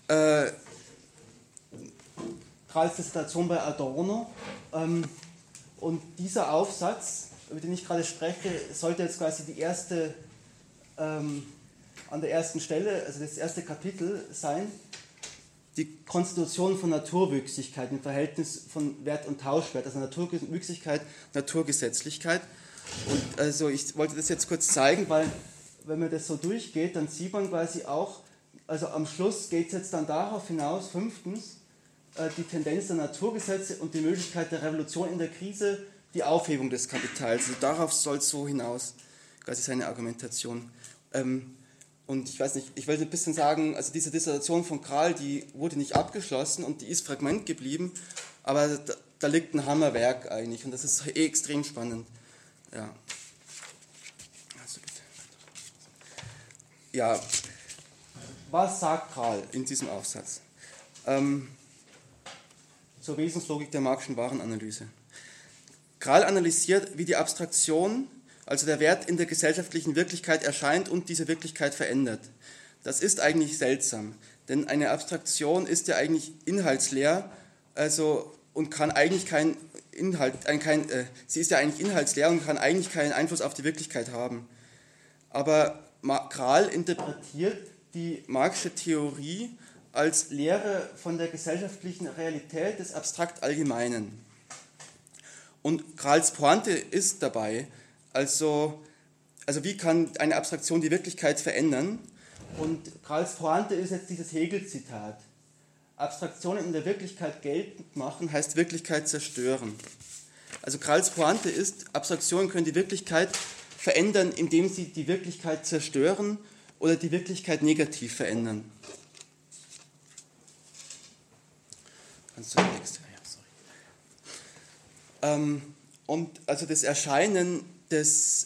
S1: Krahls Dissertation bei Adorno, und dieser Aufsatz, über den ich gerade spreche, sollte jetzt quasi die erste, an der ersten Stelle, also das erste Kapitel sein, die Konstitution von Naturwüchsigkeit im Verhältnis von Wert und Tauschwert, also Naturwüchsigkeit, Naturgesetzlichkeit. Und also ich wollte das jetzt kurz zeigen, weil wenn man das so durchgeht, dann sieht man quasi auch, also am Schluss geht es jetzt dann darauf hinaus, fünftens, die Tendenz der Naturgesetze und die Möglichkeit der Revolution in der Krise, die Aufhebung des Kapitals. Also darauf soll es so hinaus, quasi seine Argumentation. Und ich weiß nicht, ich wollte ein bisschen sagen, also diese Dissertation von Krahl, die wurde nicht abgeschlossen und die ist Fragment geblieben, aber da liegt ein Hammerwerk eigentlich und das ist extrem spannend. Ja. Ja, was sagt Krahl in diesem Aufsatz? Zur Wesenslogik der Marxischen Warenanalyse. Krahl analysiert, wie die Abstraktion, also der Wert in der gesellschaftlichen Wirklichkeit erscheint und diese Wirklichkeit verändert. Das ist eigentlich seltsam, denn eine Abstraktion ist ja eigentlich inhaltsleer, also und kann eigentlich keinen Inhalt, sie ist ja eigentlich inhaltsleer und kann eigentlich keinen Einfluss auf die Wirklichkeit haben. Aber Krahl interpretiert die Marxische Theorie als Lehre von der gesellschaftlichen Realität des abstrakt Allgemeinen. Und Krahls Pointe ist dabei, also wie kann eine Abstraktion die Wirklichkeit verändern? Und Krahls Pointe ist jetzt dieses Hegel-Zitat. Abstraktionen in der Wirklichkeit geltend machen heißt Wirklichkeit zerstören. Also Krahls Pointe ist, Abstraktionen können die Wirklichkeit verändern, indem sie die Wirklichkeit zerstören oder die Wirklichkeit negativ verändern. Kannst du den Text? Und also das Erscheinen des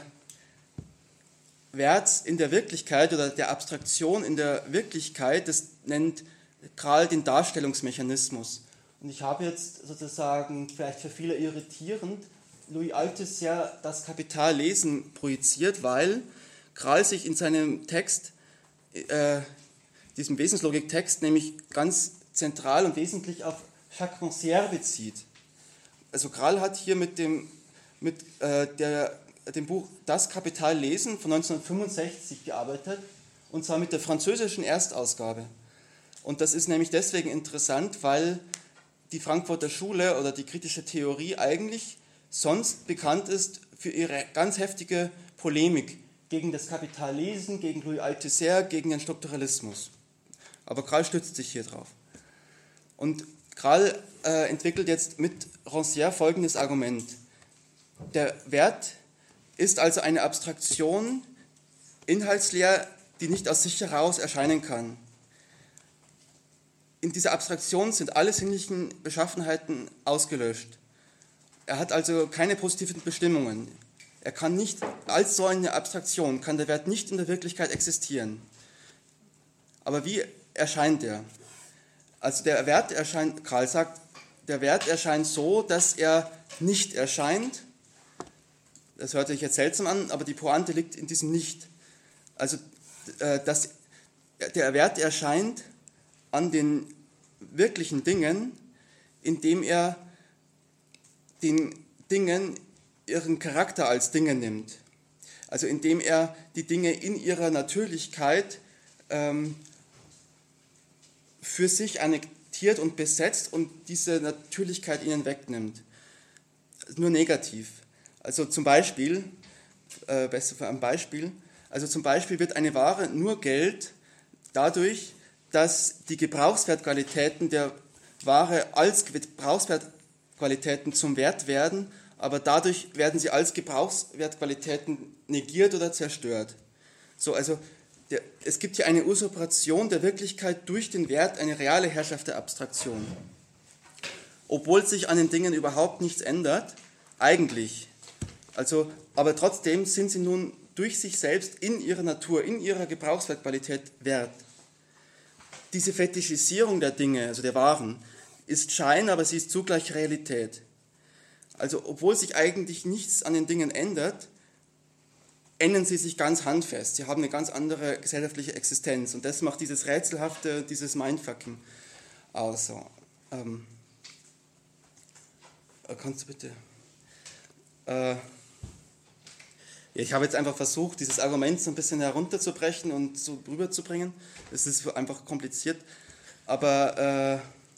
S1: Werts in der Wirklichkeit oder der Abstraktion in der Wirklichkeit, das nennt Krahl den Darstellungsmechanismus. Und ich habe jetzt sozusagen, vielleicht für viele irritierend, Louis Althusser das Kapitallesen projiziert, weil Krahl sich in seinem Text, diesem Wesenslogik-Text, nämlich ganz zentral und wesentlich auf Jacques Rancière bezieht. Also Krahl hat hier mit dem Buch Das Kapitallesen von 1965 gearbeitet, und zwar mit der französischen Erstausgabe. Und das ist nämlich deswegen interessant, weil die Frankfurter Schule oder die kritische Theorie eigentlich sonst bekannt ist für ihre ganz heftige Polemik gegen das Kapitallesen, gegen Louis Althusser, gegen den Strukturalismus. Aber Krahl stützt sich hier drauf. Und Krahl entwickelt jetzt mit Rancière folgendes Argument. Der Wert ist also eine Abstraktion, inhaltsleer, die nicht aus sich heraus erscheinen kann. In dieser Abstraktion sind alle sinnlichen Beschaffenheiten ausgelöscht. Er hat also keine positiven Bestimmungen. Er kann nicht, als so eine Abstraktion, kann der Wert nicht in der Wirklichkeit existieren. Aber wie erscheint er? Also der Wert erscheint, Krahl sagt, der Wert erscheint so, dass er nicht erscheint. Das hört sich jetzt seltsam an, aber die Pointe liegt in diesem Nicht. Also dass der Wert erscheint an den wirklichen Dingen, indem er den Dingen ihren Charakter als Dinge nimmt. Also indem er die Dinge in ihrer Natürlichkeit für sich annektiert und besetzt und diese Natürlichkeit ihnen wegnimmt. Nur negativ. Also zum Beispiel, besser ein Beispiel, also zum Beispiel wird eine Ware nur Geld dadurch, dass die Gebrauchswertqualitäten der Ware als Gebrauchswertqualitäten zum Wert werden, aber dadurch werden sie als Gebrauchswertqualitäten negiert oder zerstört. So, also es gibt hier eine Usurpation der Wirklichkeit durch den Wert, eine reale Herrschaft der Abstraktion. Obwohl sich an den Dingen überhaupt nichts ändert, eigentlich. Also, aber trotzdem sind sie nun durch sich selbst in ihrer Natur, in ihrer Gebrauchswertqualität wert. Diese Fetischisierung der Dinge, also der Waren, ist Schein, aber sie ist zugleich Realität. Also obwohl sich eigentlich nichts an den Dingen ändert, ändern sie sich ganz handfest. Sie haben eine ganz andere gesellschaftliche Existenz. Und das macht dieses Rätselhafte, dieses Mindfucking aus. So, kannst du bitte... ich habe jetzt einfach versucht, dieses Argument so ein bisschen herunterzubrechen und so rüberzubringen. Es ist einfach kompliziert. Aber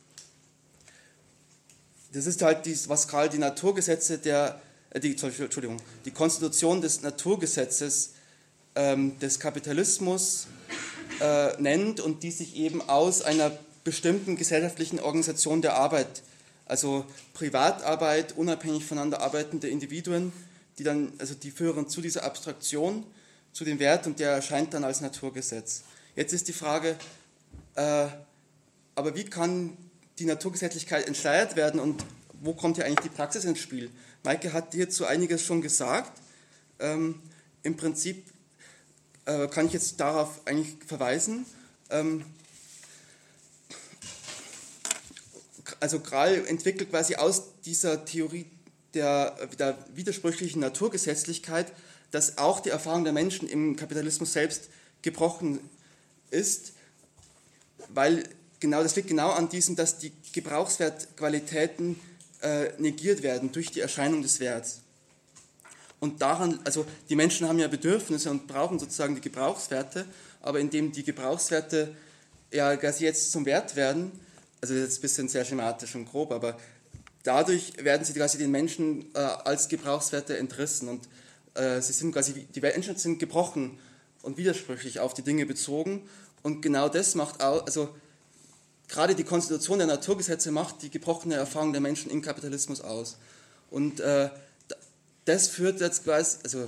S1: das ist halt was Karl die Naturgesetze die Konstitution des Naturgesetzes des Kapitalismus nennt und die sich eben aus einer bestimmten gesellschaftlichen Organisation der Arbeit, also Privatarbeit, unabhängig voneinander arbeitende Individuen, die führen zu dieser Abstraktion, zu dem Wert und der erscheint dann als Naturgesetz. Jetzt ist die Frage, aber wie kann die Naturgesetzlichkeit entschleiert werden und wo kommt hier eigentlich die Praxis ins Spiel? Maike hat hierzu einiges schon gesagt. Im Prinzip kann ich jetzt darauf eigentlich verweisen. Also Krall entwickelt quasi aus dieser Theorie der widersprüchlichen Naturgesetzlichkeit, dass auch die Erfahrung der Menschen im Kapitalismus selbst gebrochen ist, weil das liegt genau an diesem, dass die Gebrauchswertqualitäten negiert werden durch die Erscheinung des Werts. Und daran, also die Menschen haben ja Bedürfnisse und brauchen sozusagen die Gebrauchswerte, aber indem die Gebrauchswerte ja quasi jetzt zum Wert werden, also das ist ein bisschen sehr schematisch und grob, aber dadurch werden sie quasi den Menschen als Gebrauchswerte entrissen und die Menschen sind gebrochen und widersprüchlich auf die Dinge bezogen und genau das macht auch, also gerade die Konstitution der Naturgesetze macht die gebrochene Erfahrung der Menschen im Kapitalismus aus. Und das führt jetzt quasi, also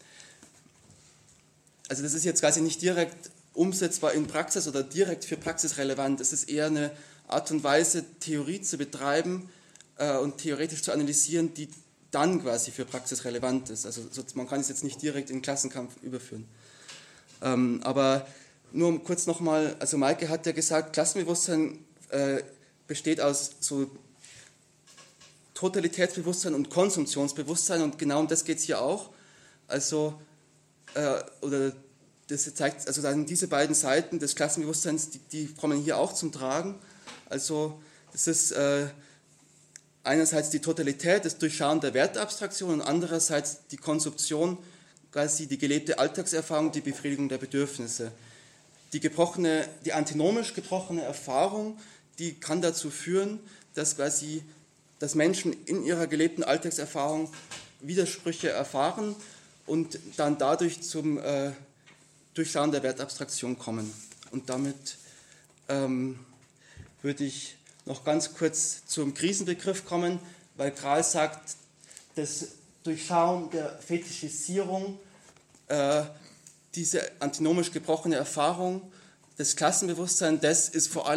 S1: das ist jetzt quasi nicht direkt umsetzbar in Praxis oder direkt für Praxis relevant. Es ist eher eine Art und Weise, Theorie zu betreiben und theoretisch zu analysieren, die dann quasi für Praxis relevant ist. Also man kann es jetzt nicht direkt in den Klassenkampf überführen. Aber nur kurz nochmal, also Maike hat ja gesagt, Klassenbewusstsein besteht aus so Totalitätsbewusstsein und Konsumptionsbewusstsein und genau um das geht es hier auch. Also, oder das zeigt, also dann diese beiden Seiten des Klassenbewusstseins, die kommen hier auch zum Tragen. Also das ist einerseits die Totalität, das Durchschauen der Wertabstraktion und andererseits die Konsumption, quasi die gelebte Alltagserfahrung, die Befriedigung der Bedürfnisse. Die antinomisch gebrochene Erfahrung, die kann dazu führen, dass Menschen in ihrer gelebten Alltagserfahrung Widersprüche erfahren und dann dadurch zum Durchschauen der Wertabstraktion kommen. Und damit würde ich noch ganz kurz zum Krisenbegriff kommen, weil Krall sagt, das Durchschauen der Fetischisierung, diese antinomisch gebrochene Erfahrung des Klassenbewusstseins, das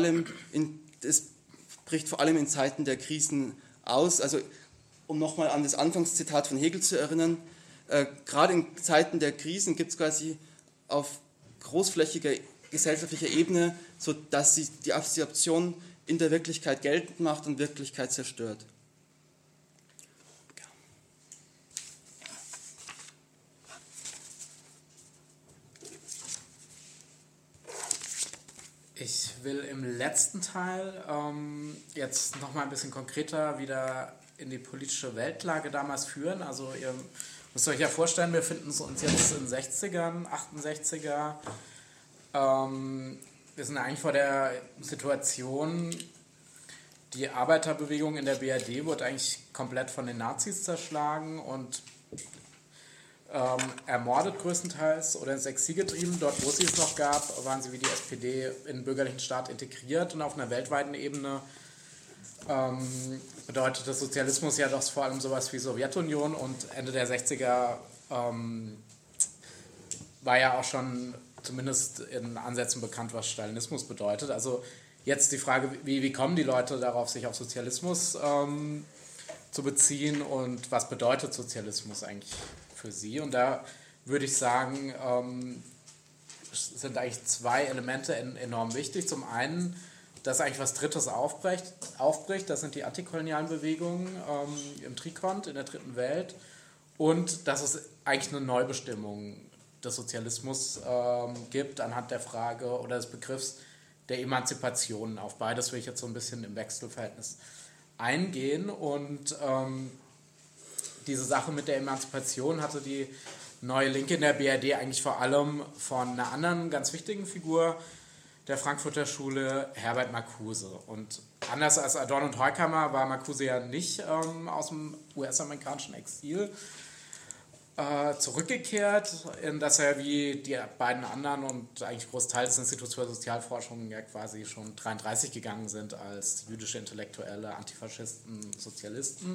S1: bricht vor allem in Zeiten der Krisen aus. Also um nochmal an das Anfangszitat von Hegel zu erinnern, gerade in Zeiten der Krisen gibt es quasi auf großflächiger gesellschaftlicher Ebene, so dass sie die Abstraktion in der Wirklichkeit geltend macht und Wirklichkeit zerstört.
S2: Ich will im letzten Teil jetzt nochmal ein bisschen konkreter wieder in die politische Weltlage damals führen. Also ihr müsst euch ja vorstellen, wir finden uns jetzt in den 60ern, 68er. Wir sind eigentlich vor der Situation, die Arbeiterbewegung in der BRD wurde eigentlich komplett von den Nazis zerschlagen und ermordet größtenteils oder ins Exil getrieben. Dort, wo es sie es noch gab, waren sie wie die SPD in den bürgerlichen Staat integriert und auf einer weltweiten Ebene bedeutet das Sozialismus ja doch vor allem sowas wie Sowjetunion und Ende der 60er war ja auch schon zumindest in Ansätzen bekannt, was Stalinismus bedeutet. Also jetzt die Frage, wie kommen die Leute darauf, sich auf Sozialismus zu beziehen und was bedeutet Sozialismus eigentlich für sie? Und da würde ich sagen, sind eigentlich zwei Elemente enorm wichtig. Zum einen, dass eigentlich was Drittes aufbricht. Das sind die antikolonialen Bewegungen im Trikont, in der Dritten Welt. Und dass es eigentlich eine Neubestimmung des Sozialismus gibt anhand der Frage oder des Begriffs der Emanzipation. Auf beides will ich jetzt so ein bisschen im Wechselverhältnis eingehen. Und diese Sache mit der Emanzipation hatte die Neue Linke in der BRD eigentlich vor allem von einer anderen ganz wichtigen Figur der Frankfurter Schule, Herbert Marcuse. Und anders als Adorno und Horkheimer war Marcuse ja nicht aus dem US-amerikanischen Exil zurückgekehrt, in das er wie die beiden anderen und eigentlich Großteil des Instituts für Sozialforschung ja quasi schon 1933 gegangen sind als jüdische Intellektuelle, Antifaschisten, Sozialisten.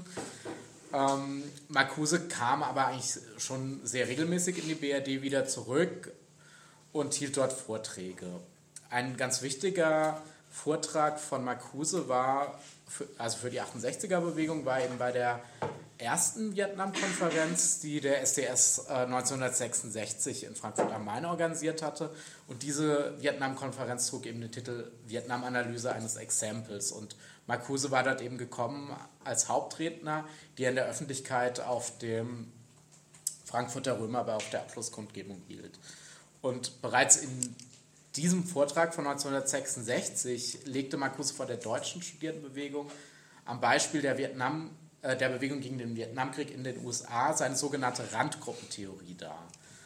S2: Marcuse kam aber eigentlich schon sehr regelmäßig in die BRD wieder zurück und hielt dort Vorträge. Ein ganz wichtiger Vortrag von Marcuse war, für die 68er-Bewegung, war eben bei der ersten Vietnam-Konferenz, die der SDS 1966 in Frankfurt am Main organisiert hatte. Und diese Vietnam-Konferenz trug eben den Titel Vietnam-Analyse eines Exempels. Und Marcuse war dort eben gekommen als Hauptredner, der in der Öffentlichkeit auf dem Frankfurter Römerbau auf der Abschlusskundgebung hielt. Und bereits in diesem Vortrag von 1966 legte Marcuse vor der deutschen Studierendenbewegung am Beispiel der Bewegung gegen den Vietnamkrieg in den USA seine sogenannte Randgruppentheorie dar.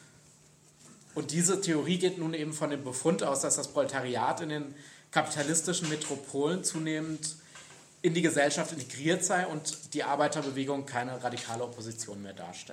S2: Und diese Theorie geht nun eben von dem Befund aus, dass das Proletariat in den kapitalistischen Metropolen zunehmend in die Gesellschaft integriert sei und die Arbeiterbewegung keine radikale Opposition mehr darstelle.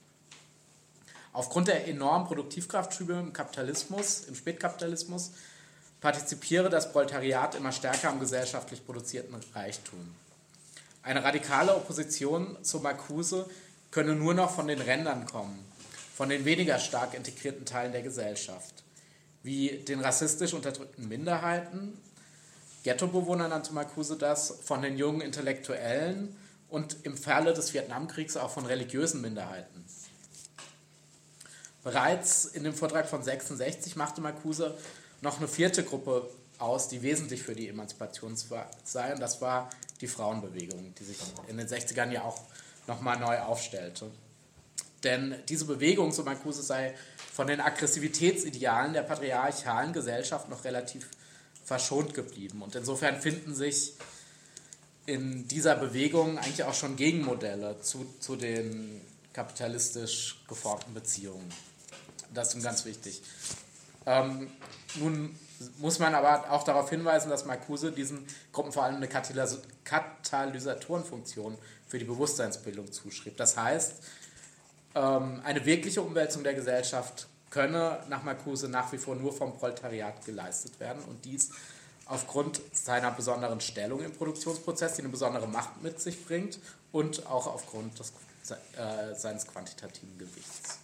S2: Aufgrund der enormen Produktivkraftschübe im Kapitalismus, im Spätkapitalismus, partizipiere das Proletariat immer stärker am gesellschaftlich produzierten Reichtum. Eine radikale Opposition zu Marcuse könne nur noch von den Rändern kommen, von den weniger stark integrierten Teilen der Gesellschaft, wie den rassistisch unterdrückten Minderheiten, Ghettobewohner nannte Marcuse das, von den jungen Intellektuellen und im Falle des Vietnamkriegs auch von religiösen Minderheiten. Bereits in dem Vortrag von 1966 machte Marcuse noch eine vierte Gruppe aus, die wesentlich für die Emanzipation sei, und das war die Frauenbewegung, die sich in den 60ern ja auch nochmal neu aufstellte. Denn diese Bewegung, so Marcuse, sei von den Aggressivitätsidealen der patriarchalen Gesellschaft noch relativ verschont geblieben. Und insofern finden sich in dieser Bewegung eigentlich auch schon Gegenmodelle zu den kapitalistisch geformten Beziehungen. Das ist ganz wichtig. Nun muss man aber auch darauf hinweisen, dass Marcuse diesen Gruppen vor allem eine Katalysatorenfunktion für die Bewusstseinsbildung zuschrieb. Das heißt, eine wirkliche Umwälzung der Gesellschaft könne nach Marcuse nach wie vor nur vom Proletariat geleistet werden und dies aufgrund seiner besonderen Stellung im Produktionsprozess, die eine besondere Macht mit sich bringt, und auch aufgrund seines quantitativen Gewichts.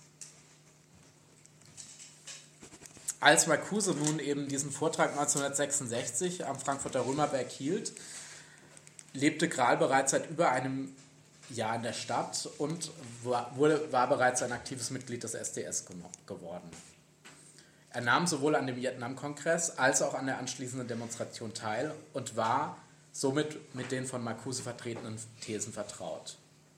S2: Als Marcuse nun eben diesen Vortrag 1966 am Frankfurter Römerberg hielt, lebte Krahl bereits seit über einem Jahr in der Stadt und war bereits ein aktives Mitglied des SDS geworden. Er nahm sowohl an dem Vietnam-Kongress als auch an der anschließenden Demonstration teil und war somit mit den von Marcuse vertretenen Thesen vertraut.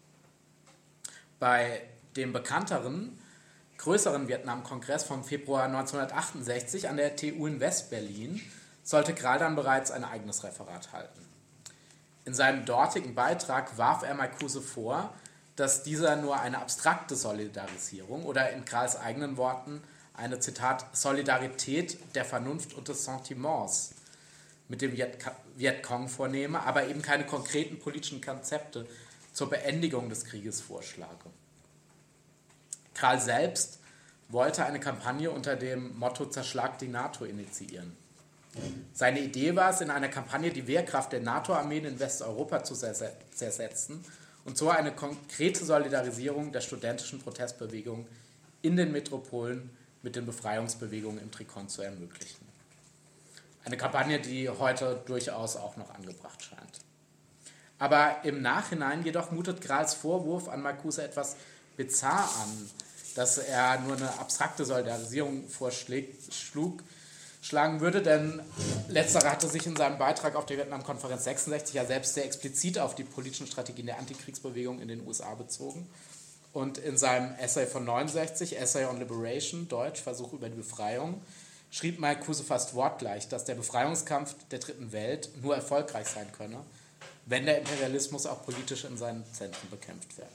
S2: Bei dem bekannteren, größeren Vietnam-Kongress vom Februar 1968 an der TU in West-Berlin sollte Krahl dann bereits ein eigenes Referat halten. In seinem dortigen Beitrag warf er Marcuse vor, dass dieser nur eine abstrakte Solidarisierung oder in Krahls eigenen Worten eine, Zitat, Solidarität der Vernunft und des Sentiments mit dem Vietcong vornehme, aber eben keine konkreten politischen Konzepte zur Beendigung des Krieges vorschlage. Krahl selbst wollte eine Kampagne unter dem Motto Zerschlag die NATO initiieren. Seine Idee war es, in einer Kampagne die Wehrkraft der NATO-Armeen in Westeuropa zu zersetzen und so eine konkrete Solidarisierung der studentischen Protestbewegung in den Metropolen mit den Befreiungsbewegungen im Trikont zu ermöglichen. Eine Kampagne, die heute durchaus auch noch angebracht scheint. Aber im Nachhinein jedoch mutet Krahls Vorwurf an Marcuse etwas bizarr an, dass er nur eine abstrakte Solidarisierung schlagen würde, denn letzterer hatte sich in seinem Beitrag auf der Vietnam-Konferenz 66 ja selbst sehr explizit auf die politischen Strategien der Antikriegsbewegung in den USA bezogen. Und in seinem Essay von 69, Essay on Liberation, Deutsch, Versuch über die Befreiung, schrieb Marcuse fast wortgleich, dass der Befreiungskampf der Dritten Welt nur erfolgreich sein könne, wenn der Imperialismus auch politisch in seinen Zentren bekämpft werde.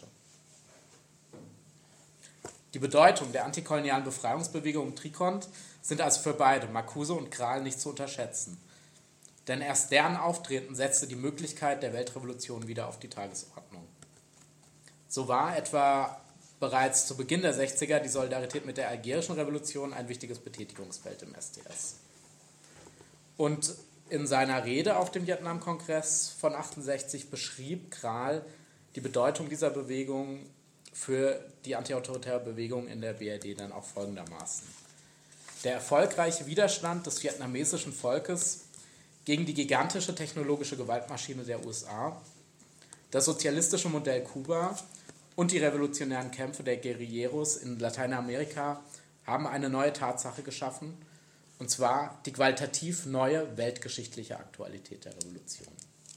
S2: Die Bedeutung der antikolonialen Befreiungsbewegung im Trikont sind also für beide, Marcuse und Krahl, nicht zu unterschätzen. Denn erst deren Auftreten setzte die Möglichkeit der Weltrevolution wieder auf die Tagesordnung. So war etwa bereits zu Beginn der 60er die Solidarität mit der algerischen Revolution ein wichtiges Betätigungsfeld im StS. Und in seiner Rede auf dem Vietnam-Kongress von 68 beschrieb Krahl die Bedeutung dieser Bewegung für die antiautoritäre Bewegung in der BRD dann auch folgendermaßen. Der erfolgreiche Widerstand des vietnamesischen Volkes gegen die gigantische technologische Gewaltmaschine der USA, das sozialistische Modell Kuba und die revolutionären Kämpfe der Guerilleros in Lateinamerika haben eine neue Tatsache geschaffen, und zwar die qualitativ neue weltgeschichtliche Aktualität der Revolution.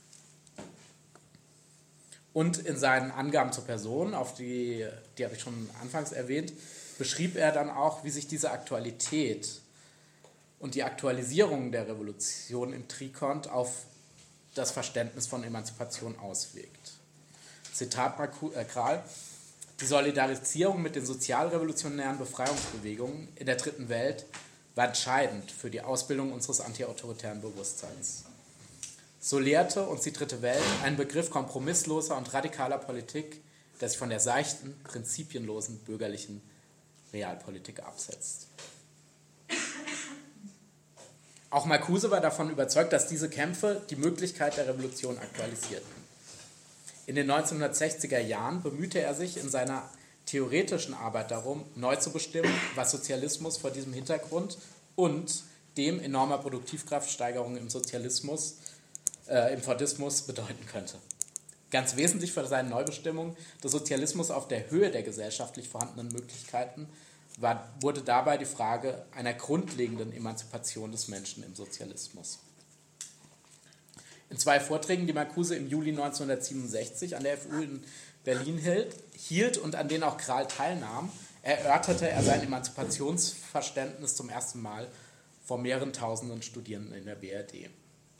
S2: Und in seinen Angaben zur Person, die habe ich schon anfangs erwähnt, beschrieb er dann auch, wie sich diese Aktualität und die Aktualisierung der Revolution im Trikont auf das Verständnis von Emanzipation auswirkt. Zitat Krahl: Die Solidarisierung mit den sozialrevolutionären Befreiungsbewegungen in der Dritten Welt war entscheidend für die Ausbildung unseres antiautoritären Bewusstseins. So lehrte uns die Dritte Welt einen Begriff kompromissloser und radikaler Politik, der sich von der seichten, prinzipienlosen bürgerlichen Realpolitik absetzt. Auch Marcuse war davon überzeugt, dass diese Kämpfe die Möglichkeit der Revolution aktualisierten. In den 1960er Jahren bemühte er sich in seiner theoretischen Arbeit darum, neu zu bestimmen, was Sozialismus vor diesem Hintergrund und dem enormer Produktivkraftsteigerung im Fordismus bedeuten könnte. Ganz wesentlich für seine Neubestimmung des Sozialismus auf der Höhe der gesellschaftlich vorhandenen Möglichkeiten wurde dabei die Frage einer grundlegenden Emanzipation des Menschen im Sozialismus. In 2 Vorträgen, die Marcuse im Juli 1967 an der FU in Berlin hielt und an denen auch Krahl teilnahm, erörterte er sein Emanzipationsverständnis zum ersten Mal vor mehreren tausenden Studierenden in der BRD.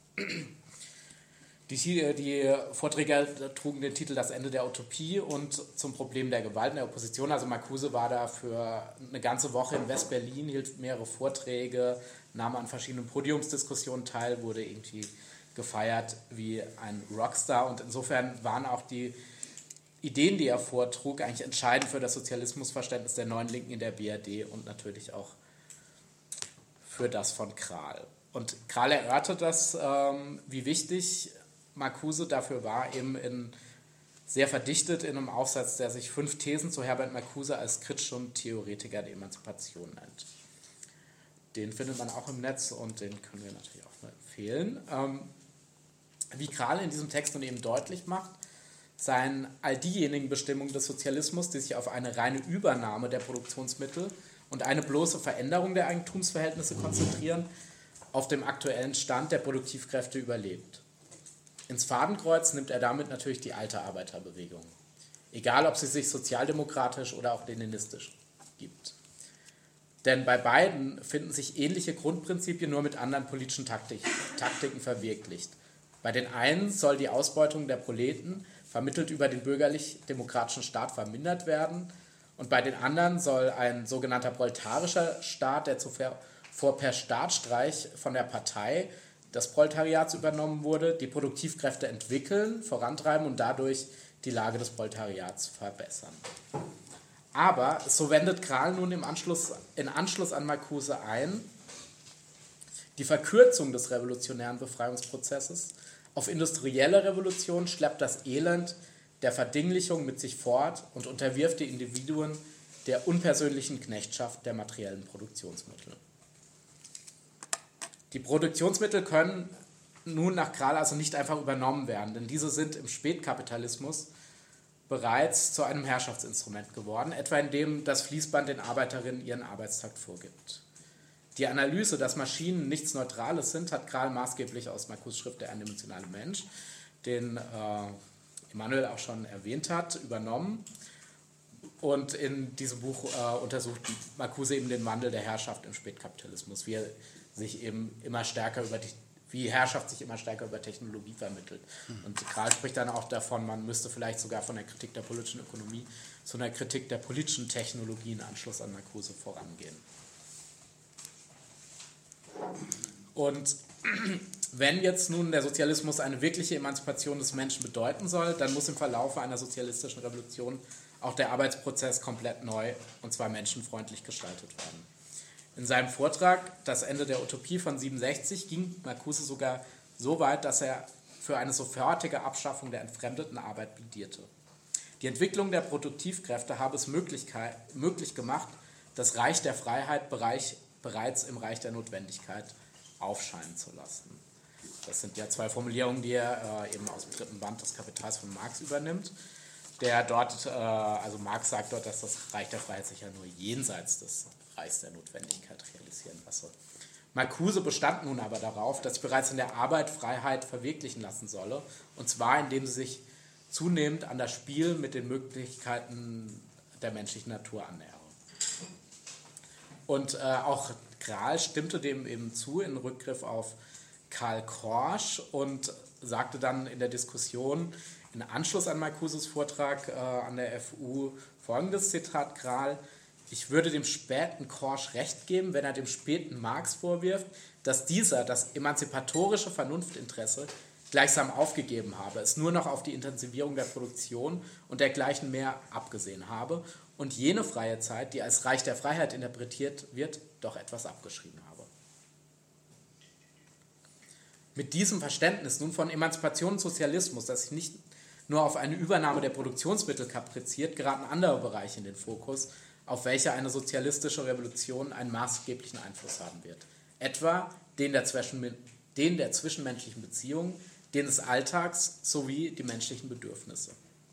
S2: Die Vorträge trugen den Titel Das Ende der Utopie und zum Problem der Gewalt in der Opposition. Also Marcuse war da für eine ganze Woche in West-Berlin, hielt mehrere Vorträge, nahm an verschiedenen Podiumsdiskussionen teil, wurde irgendwie gefeiert wie ein Rockstar. Und insofern waren auch die Ideen, die er vortrug, eigentlich entscheidend für das Sozialismusverständnis der neuen Linken in der BRD und natürlich auch für das von Krahl. Und Krahl erörtert das, wie wichtig Marcuse dafür war, eben sehr verdichtet in einem Aufsatz, der sich 5 Thesen zu Herbert Marcuse als kritischem Theoretiker der Emanzipation nennt. Den findet man auch im Netz und den können wir natürlich auch mal empfehlen. Wie Krahl in diesem Text nun eben deutlich macht, seien all diejenigen Bestimmungen des Sozialismus, die sich auf eine reine Übernahme der Produktionsmittel und eine bloße Veränderung der Eigentumsverhältnisse konzentrieren, auf dem aktuellen Stand der Produktivkräfte überlebt. Ins Fadenkreuz nimmt er damit natürlich die alte Arbeiterbewegung, egal ob sie sich sozialdemokratisch oder auch leninistisch gibt. Denn bei beiden finden sich ähnliche Grundprinzipien nur mit anderen politischen Taktiken verwirklicht. Bei den einen soll die Ausbeutung der Proleten vermittelt über den bürgerlich-demokratischen Staat vermindert werden und bei den anderen soll ein sogenannter proletarischer Staat, der zuvor per Staatsstreich von der Partei des Proletariats übernommen wurde, die Produktivkräfte entwickeln, vorantreiben und dadurch die Lage des Proletariats verbessern. Aber so wendet Krahl nun in Anschluss an Marcuse ein, die Verkürzung des revolutionären Befreiungsprozesses auf industrielle Revolution schleppt das Elend der Verdinglichung mit sich fort und unterwirft die Individuen der unpersönlichen Knechtschaft der materiellen Produktionsmittel. Die Produktionsmittel können nun nach Krahl also nicht einfach übernommen werden, denn diese sind im Spätkapitalismus bereits zu einem Herrschaftsinstrument geworden, etwa indem das Fließband den Arbeiterinnen ihren Arbeitstakt vorgibt. Die Analyse, dass Maschinen nichts Neutrales sind, hat Krahl maßgeblich aus Marcuse' Schrift Der eindimensionale Mensch, den Emanuel auch schon erwähnt hat, übernommen. Und in diesem Buch untersucht Marcuse eben den Wandel der Herrschaft im Spätkapitalismus, wie Herrschaft sich immer stärker über Technologie vermittelt. Und Krahl spricht dann auch davon, man müsste vielleicht sogar von der Kritik der politischen Ökonomie zu einer Kritik der politischen Technologie in Anschluss an Marcuse vorangehen. Und wenn jetzt nun der Sozialismus eine wirkliche Emanzipation des Menschen bedeuten soll, dann muss im Verlauf einer sozialistischen Revolution auch der Arbeitsprozess komplett neu und zwar menschenfreundlich gestaltet werden. In seinem Vortrag Das Ende der Utopie von 1967 ging Marcuse sogar so weit, dass er für eine sofortige Abschaffung der entfremdeten Arbeit plädierte. Die Entwicklung der Produktivkräfte habe es möglich gemacht, das Reich der Freiheit bereits im Reich der Notwendigkeit aufscheinen zu lassen. Das sind ja zwei Formulierungen, die er eben aus dem 3. Band des Kapitals von Marx übernimmt. Marx sagt dort, dass das Reich der Freiheit sich ja nur jenseits des Reichs der Notwendigkeit realisieren lasse. Marcuse bestand nun aber darauf, dass bereits in der Arbeit Freiheit verwirklichen lassen solle, und zwar indem sie sich zunehmend an das Spiel mit den Möglichkeiten der menschlichen Natur annähere. Und auch Krahl stimmte dem eben zu in Rückgriff auf Karl Korsch und sagte dann in der Diskussion in Anschluss an Marcuses Vortrag an der FU folgendes, Zitat Krahl: Ich würde dem späten Korsch recht geben, wenn er dem späten Marx vorwirft, dass dieser das emanzipatorische Vernunftinteresse gleichsam aufgegeben habe, es nur noch auf die Intensivierung der Produktion und dergleichen mehr abgesehen habe und jene freie Zeit, die als Reich der Freiheit interpretiert wird, doch etwas abgeschrieben habe. Mit diesem Verständnis nun von Emanzipation und Sozialismus, das sich nicht nur auf eine Übernahme der Produktionsmittel kapriziert, geraten andere Bereiche in den Fokus, auf welche eine sozialistische Revolution einen maßgeblichen Einfluss haben wird. Etwa den der zwischenmenschlichen Beziehungen, den des Alltags sowie die menschlichen Bedürfnisse.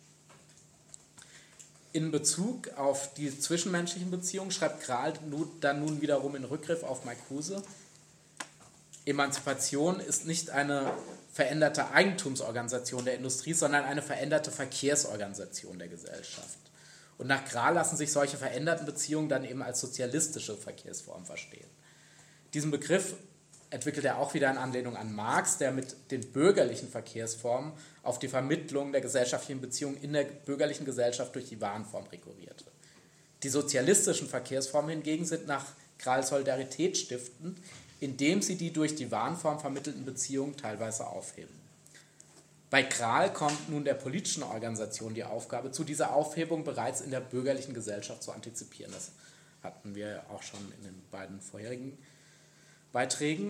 S2: In Bezug auf die zwischenmenschlichen Beziehungen schreibt Krahl dann nun wiederum in Rückgriff auf Marcuse: Emanzipation ist nicht eine veränderte Eigentumsorganisation der Industrie, sondern eine veränderte Verkehrsorganisation der Gesellschaft. Und nach Krahl lassen sich solche veränderten Beziehungen dann eben als sozialistische Verkehrsform verstehen. Diesen Begriff entwickelt er auch wieder in Anlehnung an Marx, der mit den bürgerlichen Verkehrsformen auf die Vermittlung der gesellschaftlichen Beziehungen in der bürgerlichen Gesellschaft durch die Warenform rekurrierte. Die sozialistischen Verkehrsformen hingegen sind nach Krahl Solidarität stiftend, indem sie die durch die Warenform vermittelten Beziehungen teilweise aufheben. Bei Krahl kommt nun der politischen Organisation die Aufgabe zu, diese Aufhebung bereits in der bürgerlichen Gesellschaft zu antizipieren. Das hatten wir auch schon in den beiden vorherigen Beiträgen.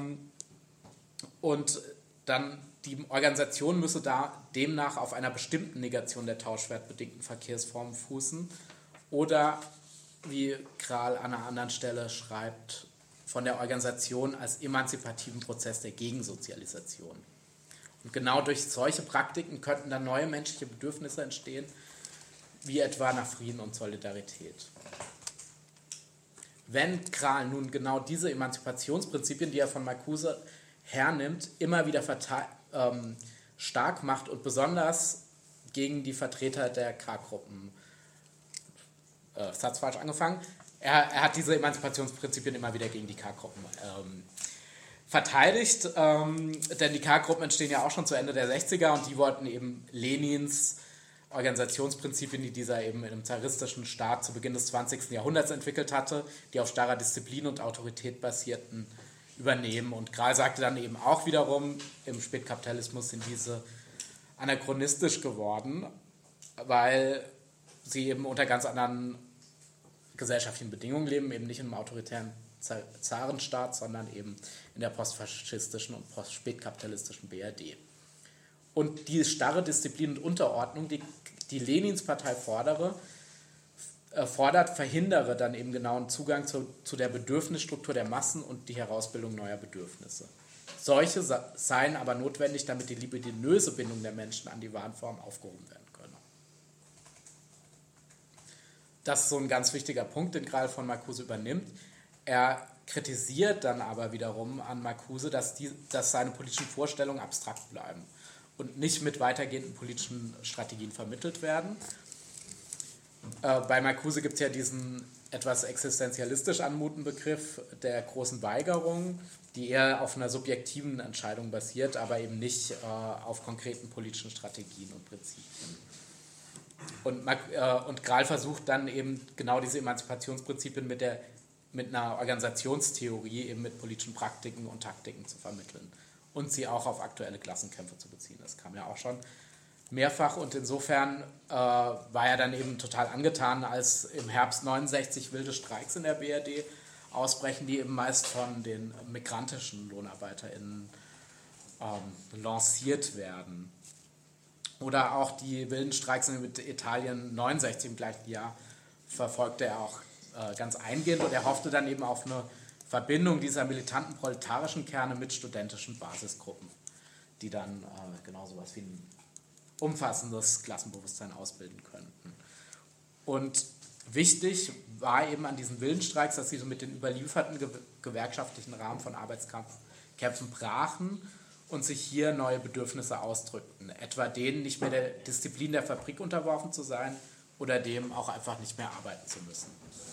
S2: Und dann die Organisation müsse demnach auf einer bestimmten Negation der tauschwertbedingten Verkehrsformen fußen oder, wie Krahl an einer anderen Stelle schreibt, von der Organisation als emanzipativen Prozess der Gegensozialisation. Und genau durch solche Praktiken könnten dann neue menschliche Bedürfnisse entstehen, wie etwa nach Frieden und Solidarität. Wenn Krahl nun genau diese Emanzipationsprinzipien, die er von Marcuse hernimmt, immer wieder stark macht und besonders gegen die Vertreter der K-Gruppen, Satz falsch angefangen, er hat diese Emanzipationsprinzipien immer wieder gegen die K-Gruppen verteidigt, denn die K-Gruppen entstehen ja auch schon zu Ende der 60er und die wollten eben Lenins Organisationsprinzipien, die dieser eben in einem zaristischen Staat zu Beginn des 20. Jahrhunderts entwickelt hatte, die auf starrer Disziplin und Autorität basierten, übernehmen. Und Krahl sagte dann eben auch wiederum, im Spätkapitalismus sind diese anachronistisch geworden, weil sie eben unter ganz anderen gesellschaftlichen Bedingungen leben, eben nicht in einem autoritären Zarenstaat, sondern eben in der postfaschistischen und spätkapitalistischen BRD. Und die starre Disziplin und Unterordnung, die Lenins Partei fordert, verhindere dann eben genauen Zugang zu der Bedürfnisstruktur der Massen und die Herausbildung neuer Bedürfnisse. Solche seien aber notwendig, damit die libidinöse Bindung der Menschen an die Warenform aufgehoben werden könne. das ist so ein ganz wichtiger Punkt, den Gral von Marcuse übernimmt. Er kritisiert dann aber wiederum an Marcuse, dass seine politischen Vorstellungen abstrakt bleiben und nicht mit weitergehenden politischen Strategien vermittelt werden. Bei Marcuse gibt es ja diesen etwas existenzialistisch anmutenden Begriff der großen Weigerung, die eher auf einer subjektiven Entscheidung basiert, aber eben nicht auf konkreten politischen Strategien und Prinzipien. Und Gral versucht dann eben genau diese Emanzipationsprinzipien mit einer Organisationstheorie, eben mit politischen Praktiken und Taktiken zu vermitteln und sie auch auf aktuelle Klassenkämpfe zu beziehen. Das kam ja auch schon mehrfach und insofern war er dann eben total angetan, als im Herbst 69 wilde Streiks in der BRD ausbrechen, die eben meist von den migrantischen LohnarbeiterInnen lanciert werden. Oder auch die wilden Streiks mit Italien 69 im gleichen Jahr verfolgte er auch ganz eingehend und er hoffte dann eben auf eine Verbindung dieser militanten proletarischen Kerne mit studentischen Basisgruppen, die dann genau sowas wie ein umfassendes Klassenbewusstsein ausbilden könnten. Und wichtig war eben an diesen Willenstreiks, dass sie so mit den überlieferten gewerkschaftlichen Rahmen von Arbeitskämpfen brachen und sich hier neue Bedürfnisse ausdrückten, etwa denen nicht mehr der Disziplin der Fabrik unterworfen zu sein oder dem auch einfach nicht mehr arbeiten zu müssen.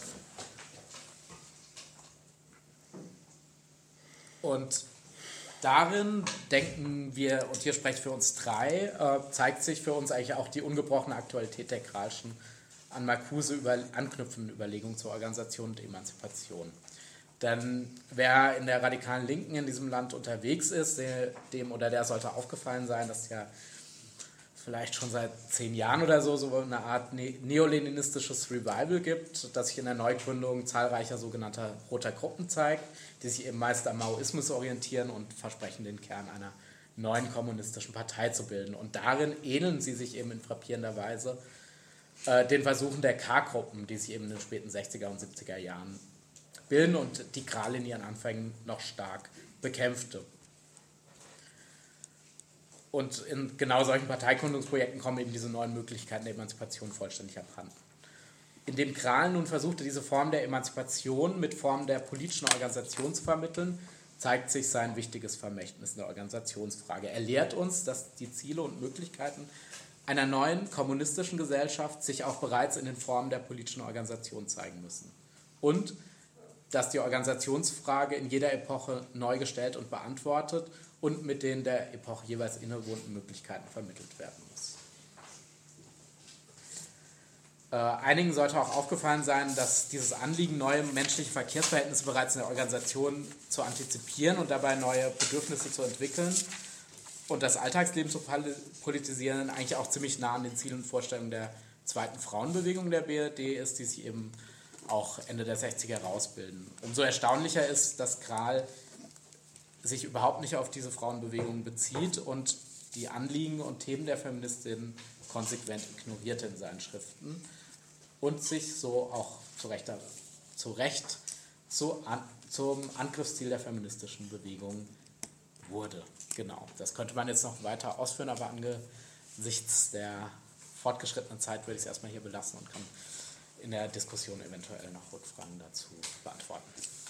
S2: Und darin denken wir, und hier spreche ich für uns drei, zeigt sich für uns eigentlich auch die ungebrochene Aktualität der Gralschen an Marcuse anknüpfenden Überlegungen zur Organisation und Emanzipation. Denn wer in der radikalen Linken in diesem Land unterwegs ist, der sollte aufgefallen sein, dass ja vielleicht schon seit 10 Jahren oder so eine Art neoleninistisches Revival gibt, das sich in der Neugründung zahlreicher sogenannter roter Gruppen zeigt, die sich eben meist am Maoismus orientieren und versprechen, den Kern einer neuen kommunistischen Partei zu bilden. Und darin ähneln sie sich eben in frappierender Weise den Versuchen der K-Gruppen, die sich eben in den späten 60er und 70er Jahren bilden und die Gral in ihren Anfängen noch stark bekämpfte. Und in genau solchen Parteigründungsprojekten kommen eben diese neuen Möglichkeiten der Emanzipation vollständig abhanden. Indem Gral nun versuchte, diese Form der Emanzipation mit Formen der politischen Organisation zu vermitteln, zeigt sich sein wichtiges Vermächtnis in der Organisationsfrage. Er lehrt uns, dass die Ziele und Möglichkeiten einer neuen kommunistischen Gesellschaft sich auch bereits in den Formen der politischen Organisation zeigen müssen. Und dass die Organisationsfrage in jeder Epoche neu gestellt und beantwortet und mit den der Epoche jeweils innewohnten Möglichkeiten vermittelt werden muss. Einigen sollte auch aufgefallen sein, dass dieses Anliegen, neue menschliche Verkehrsverhältnisse bereits in der Organisation zu antizipieren und dabei neue Bedürfnisse zu entwickeln und das Alltagsleben zu politisieren, eigentlich auch ziemlich nah an den Zielen und Vorstellungen der zweiten Frauenbewegung der BRD ist, die sich eben auch Ende der 60er rausbilden. Umso erstaunlicher ist, dass Gral sich überhaupt nicht auf diese Frauenbewegung bezieht und die Anliegen und Themen der Feministinnen konsequent ignorierte in seinen Schriften und sich so auch zu Recht zum Angriffsziel der feministischen Bewegung wurde. Genau, das könnte man jetzt noch weiter ausführen, aber angesichts der fortgeschrittenen Zeit würde ich es erstmal hier belassen und kann in der Diskussion eventuell noch Rückfragen dazu beantworten.